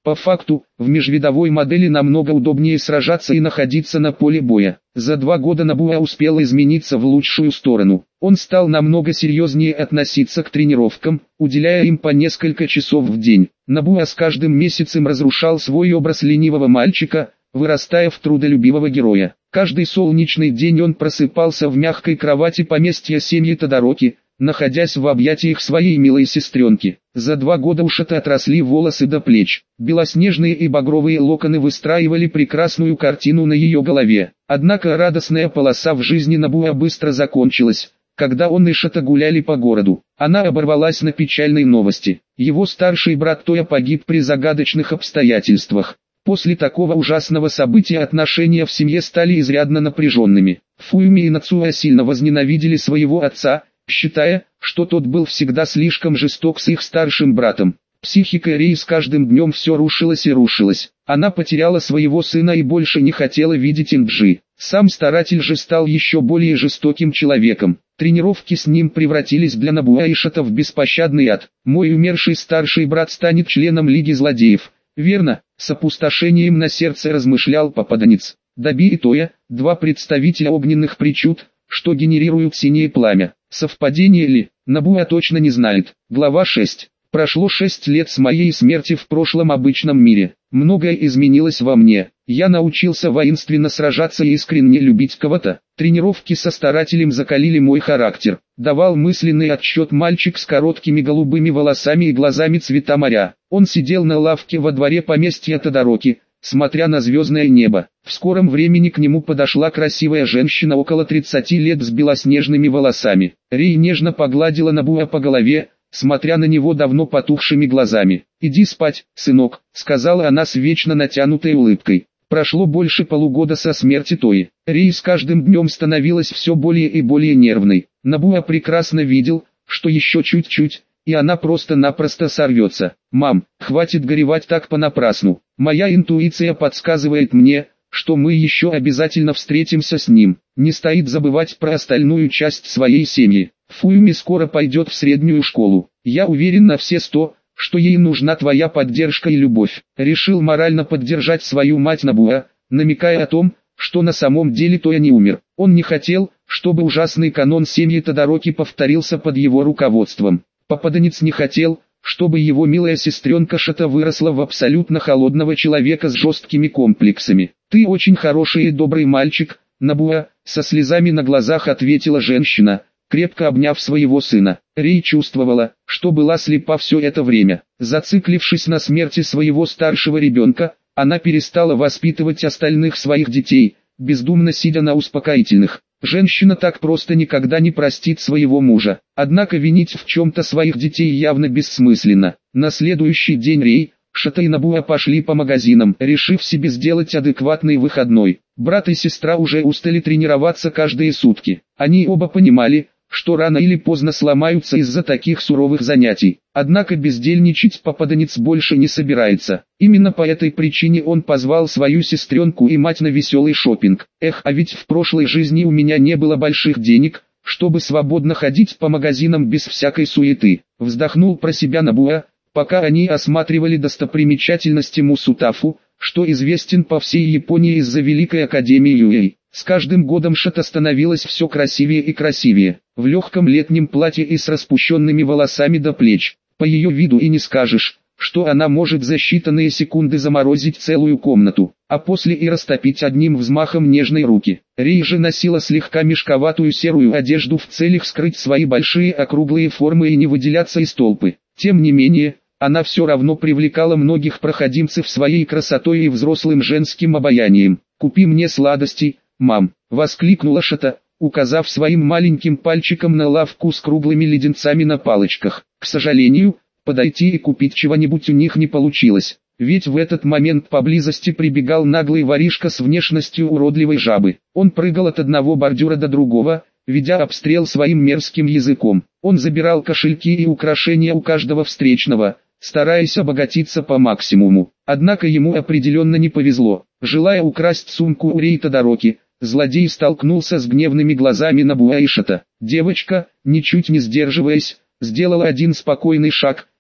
По факту, в межвидовой модели намного удобнее сражаться и находиться на поле боя. За 2 года Набуа успел измениться в лучшую сторону. Он стал намного серьезнее относиться к тренировкам, уделяя им по несколько часов в день. Набуа с каждым месяцем разрушал свой образ ленивого мальчика, вырастая в трудолюбивого героя. Каждый солнечный день он просыпался в мягкой кровати поместья семьи Тодороки, находясь в объятиях своей милой сестренки. За 2 года у Шата отросли волосы до плеч. Белоснежные и багровые локоны выстраивали прекрасную картину на ее голове. Однако радостная полоса в жизни Набуа быстро закончилась, когда он и Шата гуляли по городу. Она оборвалась на печальной новости. Его старший брат Тоя погиб при загадочных обстоятельствах. После такого ужасного события отношения в семье стали изрядно напряженными. Фуюми и Нацуя сильно возненавидели своего отца, считая, что тот был всегда слишком жесток с их старшим братом. Психика Рей с каждым днем все рушилась и рушилась. Она потеряла своего сына и больше не хотела видеть Инджи. Сам старатель же стал еще более жестоким человеком. Тренировки с ним превратились для Набуа и Шата в беспощадный ад. Мой умерший старший брат станет членом Лиги Злодеев. Верно, с опустошением на сердце размышлял попаданец. Даби и Тоя, 2 представителя огненных причуд, что генерируют синее пламя. Совпадение ли? Набуа точно не знает. Глава 6. Прошло 6 лет с моей смерти в прошлом обычном мире. Многое изменилось во мне. Я научился воинственно сражаться и искренне любить кого-то. Тренировки со старателем закалили мой характер. Давал мысленный отсчет мальчик с короткими голубыми волосами и глазами цвета моря. Он сидел на лавке во дворе поместья Тодороки, смотря на звездное небо. В скором времени к нему подошла красивая женщина около 30 лет с белоснежными волосами. Рей нежно погладила Набуа по голове, смотря на него давно потухшими глазами. «Иди спать, сынок», — сказала она с вечно натянутой улыбкой. Прошло больше полугода со смерти Тои. Рей с каждым днем становилась все более и более нервной. Набуа прекрасно видел, что еще чуть-чуть, и она просто-напросто сорвется. «Мам, хватит горевать так понапрасну. Моя интуиция подсказывает мне, что мы еще обязательно встретимся с ним. Не стоит забывать про остальную часть своей семьи. Фуюми скоро пойдет в среднюю школу. Я уверен на все 100, что ей нужна твоя поддержка и любовь». Решил морально поддержать свою мать Набуа, намекая о том, что на самом деле Тоя не умер. Он не хотел, чтобы ужасный канон семьи Тодороки повторился под его руководством. Попаданец не хотел, чтобы его милая сестренка Шата выросла в абсолютно холодного человека с жесткими комплексами. «Ты очень хороший и добрый мальчик, Набуа», — со слезами на глазах ответила женщина, крепко обняв своего сына. Рей чувствовала, что была слепа все это время. Зациклившись на смерти своего старшего ребенка, она перестала воспитывать остальных своих детей, бездумно сидя на успокоительных. Женщина так просто никогда не простит своего мужа. Однако винить в чем-то своих детей явно бессмысленно. На следующий день Рей, Шата и Набуа пошли по магазинам, решив себе сделать адекватный выходной. Брат и сестра уже устали тренироваться каждые сутки. Они оба понимали, что рано или поздно сломаются из-за таких суровых занятий. Однако бездельничать попаданец больше не собирается. Именно по этой причине он позвал свою сестренку и мать на веселый шопинг. «Эх, а ведь в прошлой жизни у меня не было больших денег, чтобы свободно ходить по магазинам без всякой суеты», — вздохнул про себя Набуа, пока они осматривали достопримечательности Мусутафу, что известен по всей Японии из-за Великой Академии Юэй. С каждым годом Шата становилась все красивее и красивее, в легком летнем платье и с распущенными волосами до плеч. По ее виду и не скажешь, что она может за считанные секунды заморозить целую комнату, а после и растопить одним взмахом нежной руки. Рей же носила слегка мешковатую серую одежду в целях скрыть свои большие округлые формы и не выделяться из толпы. Тем не менее, она все равно привлекала многих проходимцев своей красотой и взрослым женским обаянием. «Купи мне сладостей, мам», — воскликнула Шата, указав своим маленьким пальчиком на лавку с круглыми леденцами на палочках. К сожалению, подойти и купить чего-нибудь у них не получилось, ведь в этот момент поблизости прибегал наглый воришка с внешностью уродливой жабы. Он прыгал от одного бордюра до другого, ведя обстрел своим мерзким языком. Он забирал кошельки и украшения у каждого встречного, стараясь обогатиться по максимуму. Однако ему определенно не повезло. Желая украсть сумку у Рей Тодороки, злодей столкнулся с гневными глазами Набуа и Шата. Девочка, ничуть не сдерживаясь, сделала один спокойный шаг,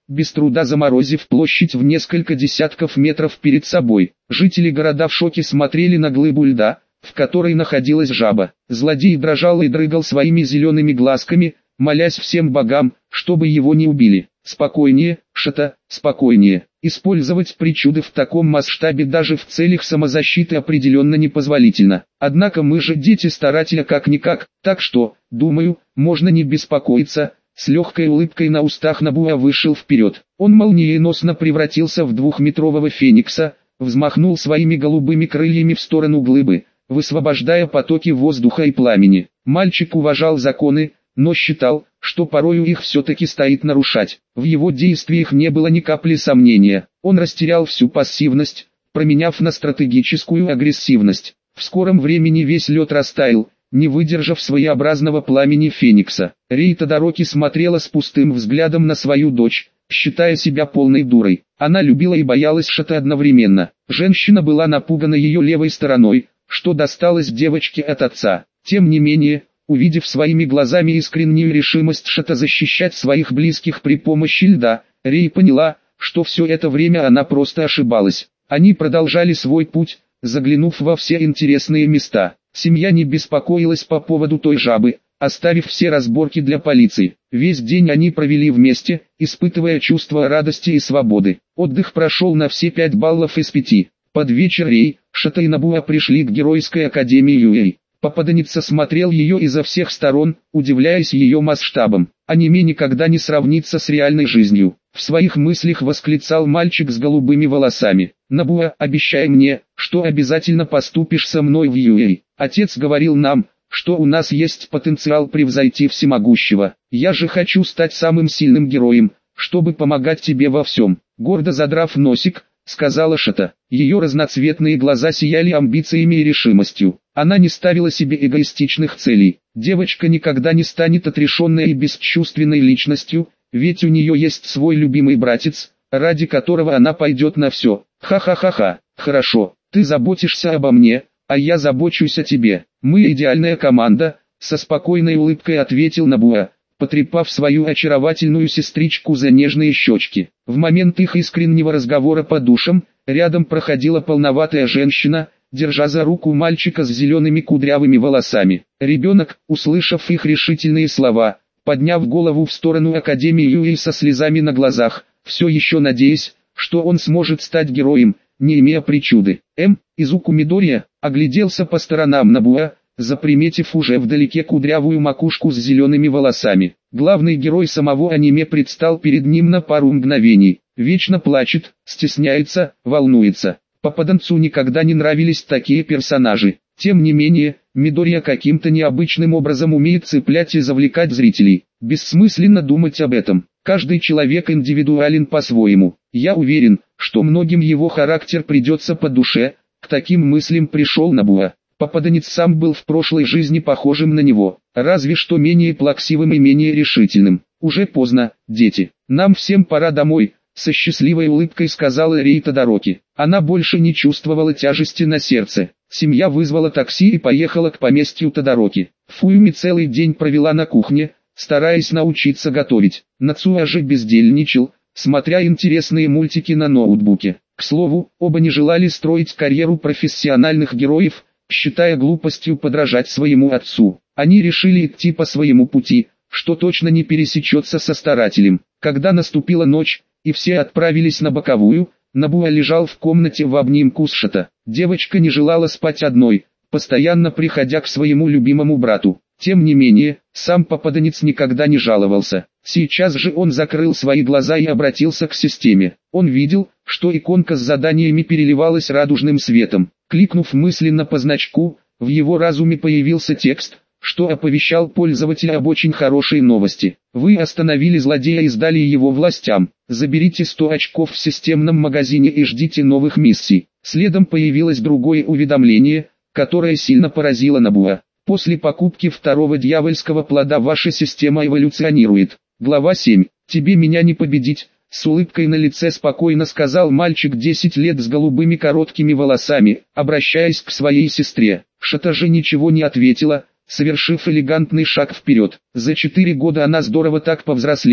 без труда заморозив площадь в несколько десятков метров перед собой. Жители города в шоке смотрели на глыбу льда, в которой находилась жаба. Злодей дрожал и дрыгал своими зелеными глазками, молясь всем богам, чтобы его не убили. «Спокойнее, Шата, спокойнее». Использовать причуды в таком масштабе даже в целях самозащиты определенно непозволительно. Однако мы же дети старателя как-никак, так что, думаю, можно не беспокоиться. С легкой улыбкой на устах Набуа вышел вперед. Он молниеносно превратился в двухметрового феникса, взмахнул своими голубыми крыльями в сторону глыбы, высвобождая потоки воздуха и пламени. Мальчик уважал законы, но считал, что порою их все-таки стоит нарушать. В его действиях не было ни капли сомнения. Он растерял всю пассивность, променяв на стратегическую агрессивность. В скором времени весь лед растаял, не выдержав своеобразного пламени феникса. Рей Тодороки смотрела с пустым взглядом на свою дочь, считая себя полной дурой. Она любила и боялась Шата одновременно. Женщина была напугана ее левой стороной, что досталось девочке от отца. Тем не менее, увидев своими глазами искреннюю решимость Шата защищать своих близких при помощи льда, Рей поняла, что все это время она просто ошибалась. Они продолжали свой путь, заглянув во все интересные места. Семья не беспокоилась по поводу той жабы, оставив все разборки для полиции. Весь день они провели вместе, испытывая чувство радости и свободы. Отдых прошел на все 5 баллов из 5. Под вечер Рей, Шата и Набуа пришли к Геройской академии Юэй. Попаданец смотрел ее изо всех сторон, удивляясь ее масштабам. Аниме никогда не сравнится с реальной жизнью. В своих мыслях восклицал мальчик с голубыми волосами. «Набуа, обещай мне, что обязательно поступишь со мной в Юэй. Отец говорил нам, что у нас есть потенциал превзойти всемогущего. Я же хочу стать самым сильным героем, чтобы помогать тебе во всем». Гордо задрав носик, сказала Шата. Ее разноцветные глаза сияли амбициями и решимостью. Она не ставила себе эгоистичных целей. Девочка никогда не станет отрешенной и бесчувственной личностью, ведь у нее есть свой любимый братец, ради которого она пойдет на все. Ха-ха-ха-ха, хорошо, ты заботишься обо мне, а я забочусь о тебе. Мы идеальная команда, со спокойной улыбкой ответил Набуа, потрепав свою очаровательную сестричку за нежные щечки. В момент их искреннего разговора по душам, рядом проходила полноватая женщина, держа за руку мальчика с зелеными кудрявыми волосами. Ребенок, услышав их решительные слова, подняв голову в сторону Академии Юэй со слезами на глазах, все еще надеясь, что он сможет стать героем, не имея причуды. Изуку Мидория, огляделся по сторонам Набуа, заприметив уже вдалеке кудрявую макушку с зелеными волосами. Главный герой самого аниме предстал перед ним на пару мгновений. Вечно плачет, стесняется, волнуется. Попаданцу никогда не нравились такие персонажи. Тем не менее, Мидория каким-то необычным образом умеет цеплять и завлекать зрителей. Бессмысленно думать об этом. Каждый человек индивидуален по-своему. Я уверен, что многим его характер придется по душе. К таким мыслям пришел Набуа. Попаданец сам был в прошлой жизни похожим на него, разве что менее плаксивым и менее решительным. «Уже поздно, дети. Нам всем пора домой», — со счастливой улыбкой сказала Рей Тодороки. Она больше не чувствовала тяжести на сердце. Семья вызвала такси и поехала к поместью Тодороки. Фуюми целый день провела на кухне, стараясь научиться готовить. Нацуа же бездельничал, смотря интересные мультики на ноутбуке. К слову, оба не желали строить карьеру профессиональных героев, считая глупостью подражать своему отцу. Они решили идти по своему пути, что точно не пересечется со старателем. Когда наступила ночь, и все отправились на боковую, Набуа лежал в комнате в обнимку с Шата. Девочка не желала спать одной, постоянно приходя к своему любимому брату. Тем не менее, сам попаданец никогда не жаловался. Сейчас же он закрыл свои глаза и обратился к системе. Он видел, что иконка с заданиями переливалась радужным светом. Кликнув мысленно по значку, в его разуме появился текст, что оповещал пользователя об очень хорошей новости. Вы остановили злодея и сдали его властям. Заберите 100 очков в системном магазине и ждите новых миссий. Следом появилось другое уведомление, которое сильно поразило Набуа. После покупки второго дьявольского плода ваша система эволюционирует. Глава 7. Тебе меня не победить. С улыбкой на лице спокойно сказал мальчик 10 лет с голубыми короткими волосами, обращаясь к своей сестре. Шата же ничего не ответила, совершив элегантный шаг вперед. За 4 года она здорово так повзрослела,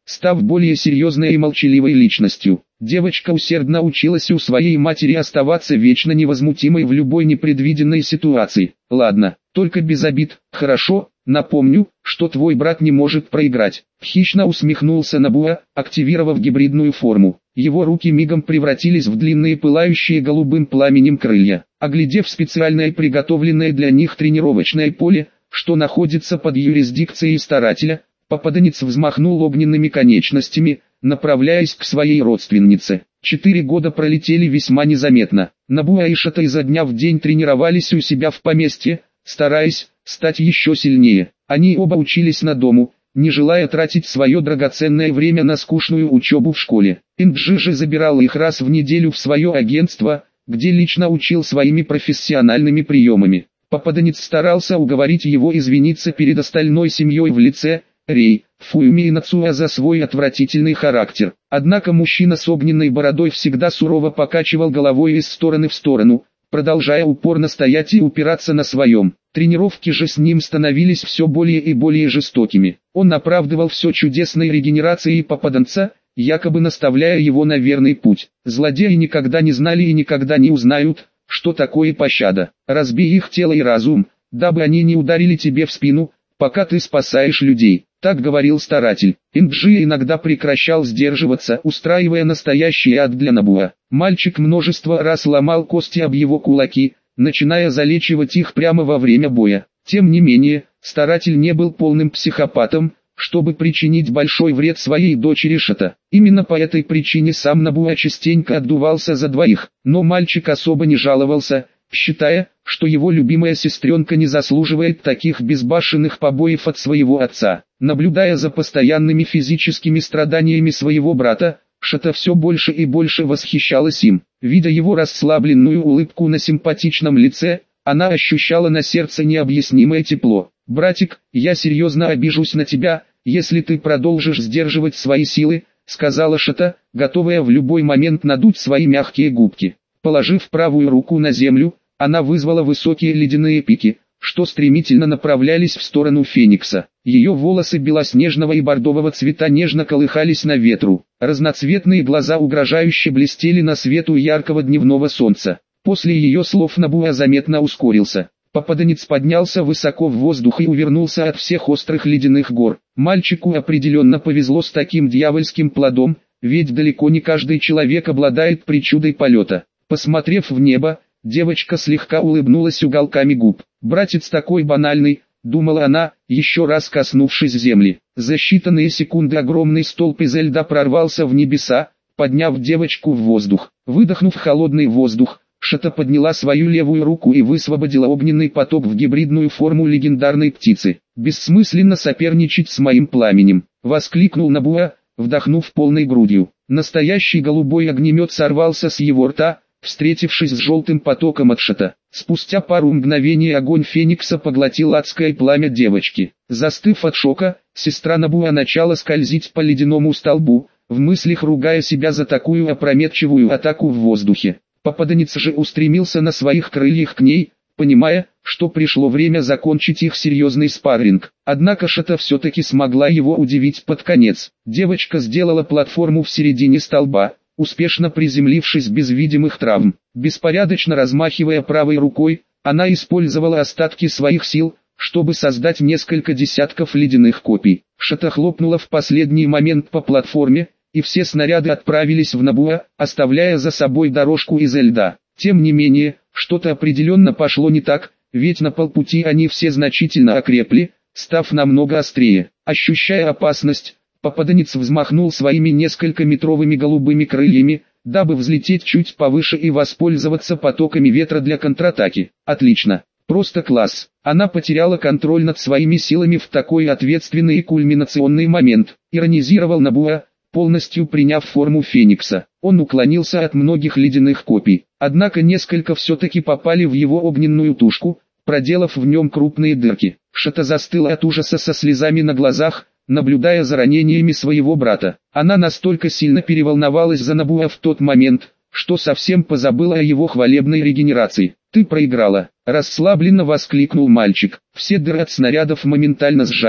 став более серьезной и молчаливой личностью. Девочка усердно училась у своей матери оставаться вечно невозмутимой в любой непредвиденной ситуации. «Ладно, только без обид, хорошо? Напомню, что твой брат не может проиграть». Хищно усмехнулся Набуа, активировав гибридную форму. Его руки мигом превратились в длинные пылающие голубым пламенем крылья. Оглядев специальное приготовленное для них тренировочное поле, что находится под юрисдикцией старателя, попаданец взмахнул огненными конечностями, направляясь к своей родственнице. 4 года пролетели весьма незаметно. Набуа и Шата изо дня в день тренировались у себя в поместье, стараясь стать еще сильнее. Они оба учились на дому, не желая тратить свое драгоценное время на скучную учебу в школе. Инджи же забирал их раз в неделю в свое агентство, где лично учил своими профессиональными приемами. Попаданец старался уговорить его извиниться перед остальной семьей в лице Рей, Фуюми и Нацуя за свой отвратительный характер. Однако мужчина с огненной бородой всегда сурово покачивал головой из стороны в сторону, продолжая упорно стоять и упираться на своем. Тренировки же с ним становились все более и более жестокими. Он оправдывал все чудесной регенерацией попаданца, якобы наставляя его на верный путь. Злодеи никогда не знали и никогда не узнают, что такое пощада. Разбей их тело и разум, дабы они не ударили тебе в спину, пока ты спасаешь людей. Так говорил старатель. Инджи иногда прекращал сдерживаться, устраивая настоящий ад для Набуа. Мальчик множество раз ломал кости об его кулаки, начиная залечивать их прямо во время боя. Тем не менее, старатель не был полным психопатом, чтобы причинить большой вред своей дочери Шата. Именно по этой причине сам Набуа частенько отдувался за двоих, но мальчик особо не жаловался, считая, что его любимая сестренка не заслуживает таких безбашенных побоев от своего отца. Наблюдая за постоянными физическими страданиями своего брата, Шата все больше и больше восхищалась им. Видя его расслабленную улыбку на симпатичном лице, она ощущала на сердце необъяснимое тепло. «Братик, я серьезно обижусь на тебя, если ты продолжишь сдерживать свои силы», сказала Шата, готовая в любой момент надуть свои мягкие губки. Положив правую руку на землю, она вызвала высокие ледяные пики, что стремительно направлялись в сторону Феникса. Ее волосы белоснежного и бордового цвета нежно колыхались на ветру. Разноцветные глаза угрожающе блестели на свету яркого дневного солнца. После ее слов Набуа заметно ускорился. Попаданец поднялся высоко в воздух и увернулся от всех острых ледяных гор. Мальчику определенно повезло с таким дьявольским плодом, ведь далеко не каждый человек обладает причудой полета. Посмотрев в небо, девочка слегка улыбнулась уголками губ. «Братец такой банальный», — думала она, еще раз коснувшись земли. За считанные секунды огромный столб из льда прорвался в небеса, подняв девочку в воздух. Выдохнув холодный воздух, Шата подняла свою левую руку и высвободила огненный поток в гибридную форму легендарной птицы. «Бессмысленно соперничать с моим пламенем», — воскликнул Набуа, вдохнув полной грудью. Настоящий голубой огнемет сорвался с его рта, встретившись с желтым потоком от Шата. Спустя пару мгновений огонь Феникса поглотил адское пламя девочки. Застыв от шока, сестра Набуа начала скользить по ледяному столбу, в мыслях ругая себя за такую опрометчивую атаку в воздухе. Попаданец же устремился на своих крыльях к ней, понимая, что пришло время закончить их серьезный спарринг. Однако Шата все-таки смогла его удивить под конец. Девочка сделала платформу в середине столба, успешно приземлившись без видимых травм. Беспорядочно размахивая правой рукой, она использовала остатки своих сил, чтобы создать несколько десятков ледяных копий. Шата хлопнула в последний момент по платформе, и все снаряды отправились в Набуа, оставляя за собой дорожку из льда. Тем не менее, что-то определенно пошло не так, ведь на полпути они все значительно окрепли, став намного острее. Ощущая опасность, попаданец взмахнул своими несколькометровыми голубыми крыльями, дабы взлететь чуть повыше и воспользоваться потоками ветра для контратаки. Отлично, просто класс. Она потеряла контроль над своими силами в такой ответственный и кульминационный момент, иронизировал Набуа, полностью приняв форму Феникса. Он уклонился от многих ледяных копий, однако несколько все-таки попали в его огненную тушку, проделав в нем крупные дырки. Шата застыла от ужаса со слезами на глазах, наблюдая за ранениями своего брата. Она настолько сильно переволновалась за Набуа в тот момент, что совсем позабыла о его хвалебной регенерации. «Ты проиграла!» – расслабленно воскликнул мальчик. Все дыры от снарядов моментально сжались.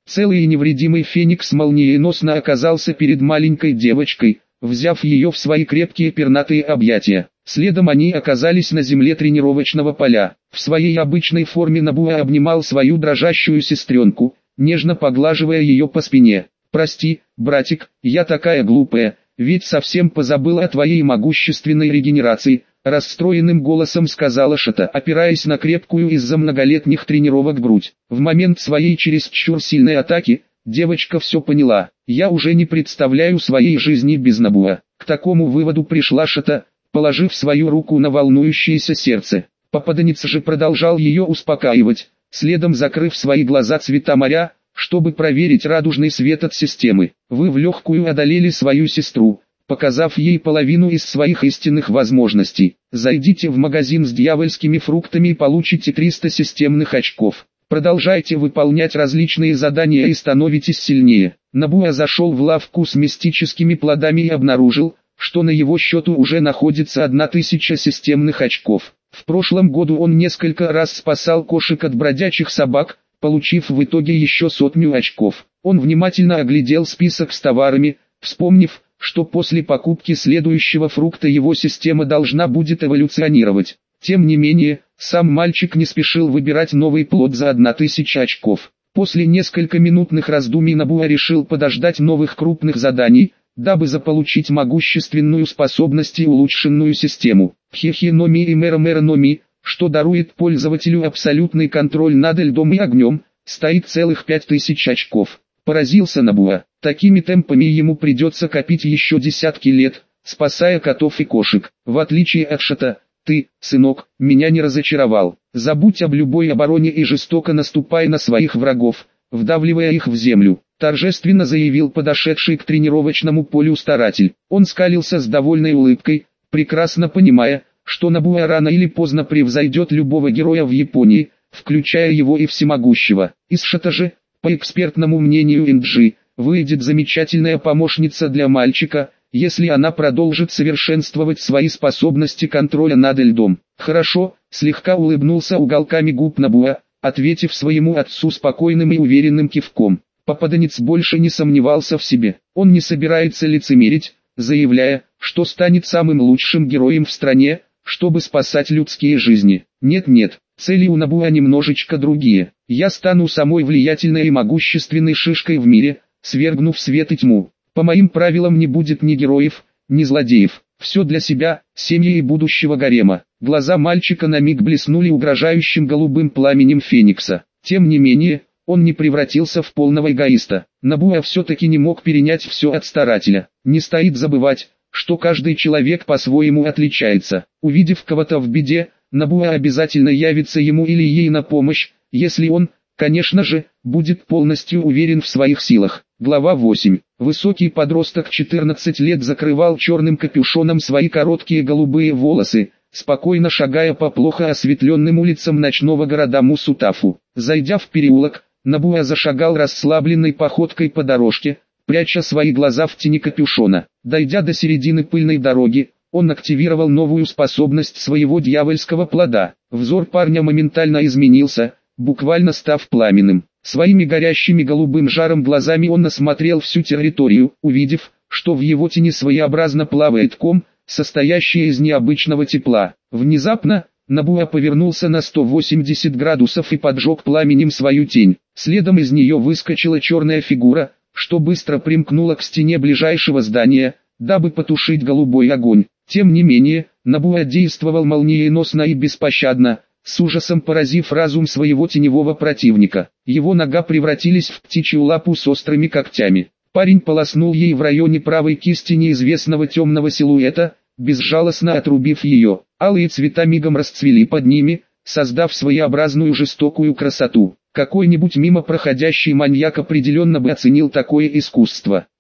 Целый и невредимый Феникс молниеносно оказался перед маленькой девочкой, взяв ее в свои крепкие пернатые объятия. Следом они оказались на земле тренировочного поля. В своей обычной форме Набуа обнимал свою дрожащую сестренку, нежно поглаживая ее по спине. «Прости, братик, я такая глупая, ведь совсем позабыла о твоей могущественной регенерации», расстроенным голосом сказала Шата, опираясь на крепкую из-за многолетних тренировок грудь. В момент своей чересчур сильной атаки, девочка все поняла. «Я уже не представляю своей жизни без Набуа». К такому выводу пришла Шата, положив свою руку на волнующееся сердце. Попаданец же продолжал ее успокаивать, следом закрыв свои глаза цвета моря, чтобы проверить радужный свет от системы. «Вы в легкую одолели свою сестру, показав ей половину из своих истинных возможностей. Зайдите в магазин с дьявольскими фруктами и получите 300 системных очков. Продолжайте выполнять различные задания и становитесь сильнее». Набуа зашел в лавку с мистическими плодами и обнаружил, что на его счету уже находится 1000 системных очков. В прошлом году он несколько раз спасал кошек от бродячих собак, получив в итоге еще 100 очков. Он внимательно оглядел список с товарами, вспомнив, что после покупки следующего фрукта его система должна будет эволюционировать. Тем не менее, сам мальчик не спешил выбирать новый плод за 1000 очков. После нескольких минутных раздумий Набуа решил подождать новых крупных заданий, дабы заполучить могущественную способность и улучшенную систему. Хехеноми и Мэромэрономи, что дарует пользователю абсолютный контроль над льдом и огнем, стоит целых 5000 очков. Поразился Набуа. Такими темпами ему придется копить еще десятки лет, спасая котов и кошек. В отличие от Шата, ты, сынок, меня не разочаровал. Забудь об любой обороне и жестоко наступай на своих врагов, вдавливая их в землю. Торжественно заявил подошедший к тренировочному полю старатель. Он скалился с довольной улыбкой, прекрасно понимая, что Набуа рано или поздно превзойдет любого героя в Японии, включая его и всемогущего. Из Шата же, по экспертному мнению Инджи, выйдет замечательная помощница для мальчика, если она продолжит совершенствовать свои способности контроля над льдом. «Хорошо», слегка улыбнулся уголками губ Набуа, ответив своему отцу спокойным и уверенным кивком. Попаданец больше не сомневался в себе. Он не собирается лицемерить, заявляя, что станет самым лучшим героем в стране, чтобы спасать людские жизни. Нет, цели у Набуа немножечко другие. «Я стану самой влиятельной и могущественной шишкой в мире, свергнув свет и тьму. По моим правилам не будет ни героев, ни злодеев. Все для себя, семьи и будущего гарема». Глаза мальчика на миг блеснули угрожающим голубым пламенем Феникса. Тем не менее, он не превратился в полного эгоиста. Набуа все-таки не мог перенять все от старателя. Не стоит забывать, что каждый человек по-своему отличается. Увидев кого-то в беде, Набуа обязательно явится ему или ей на помощь, если он, конечно же, будет полностью уверен в своих силах. Глава 8. Высокий подросток 14 лет закрывал черным капюшоном свои короткие голубые волосы, спокойно шагая по плохо осветленным улицам ночного города Мусутафу. Зайдя в переулок, Набуа зашагал расслабленной походкой по дорожке, пряча свои глаза в тени капюшона. Дойдя до середины пыльной дороги, он активировал новую способность своего дьявольского плода. Взор парня моментально изменился, буквально став пламенным. Своими горящими голубым жаром глазами он осмотрел всю территорию, увидев, что в его тени своеобразно плавает ком, состоящий из необычного тепла. Внезапно, Набуа повернулся на 180 градусов и поджег пламенем свою тень. Следом из нее выскочила черная фигура, что быстро примкнула к стене ближайшего здания, дабы потушить голубой огонь. Тем не менее, Набуа действовал молниеносно и беспощадно, с ужасом поразив разум своего теневого противника. Его нога превратилась в птичью лапу с острыми когтями. Парень полоснул ей в районе правой кисти неизвестного темного силуэта, безжалостно отрубив ее. Алые цвета мигом расцвели под ними, создав своеобразную жестокую красоту. Какой-нибудь мимо проходящий маньяк определенно бы оценил такое искусство.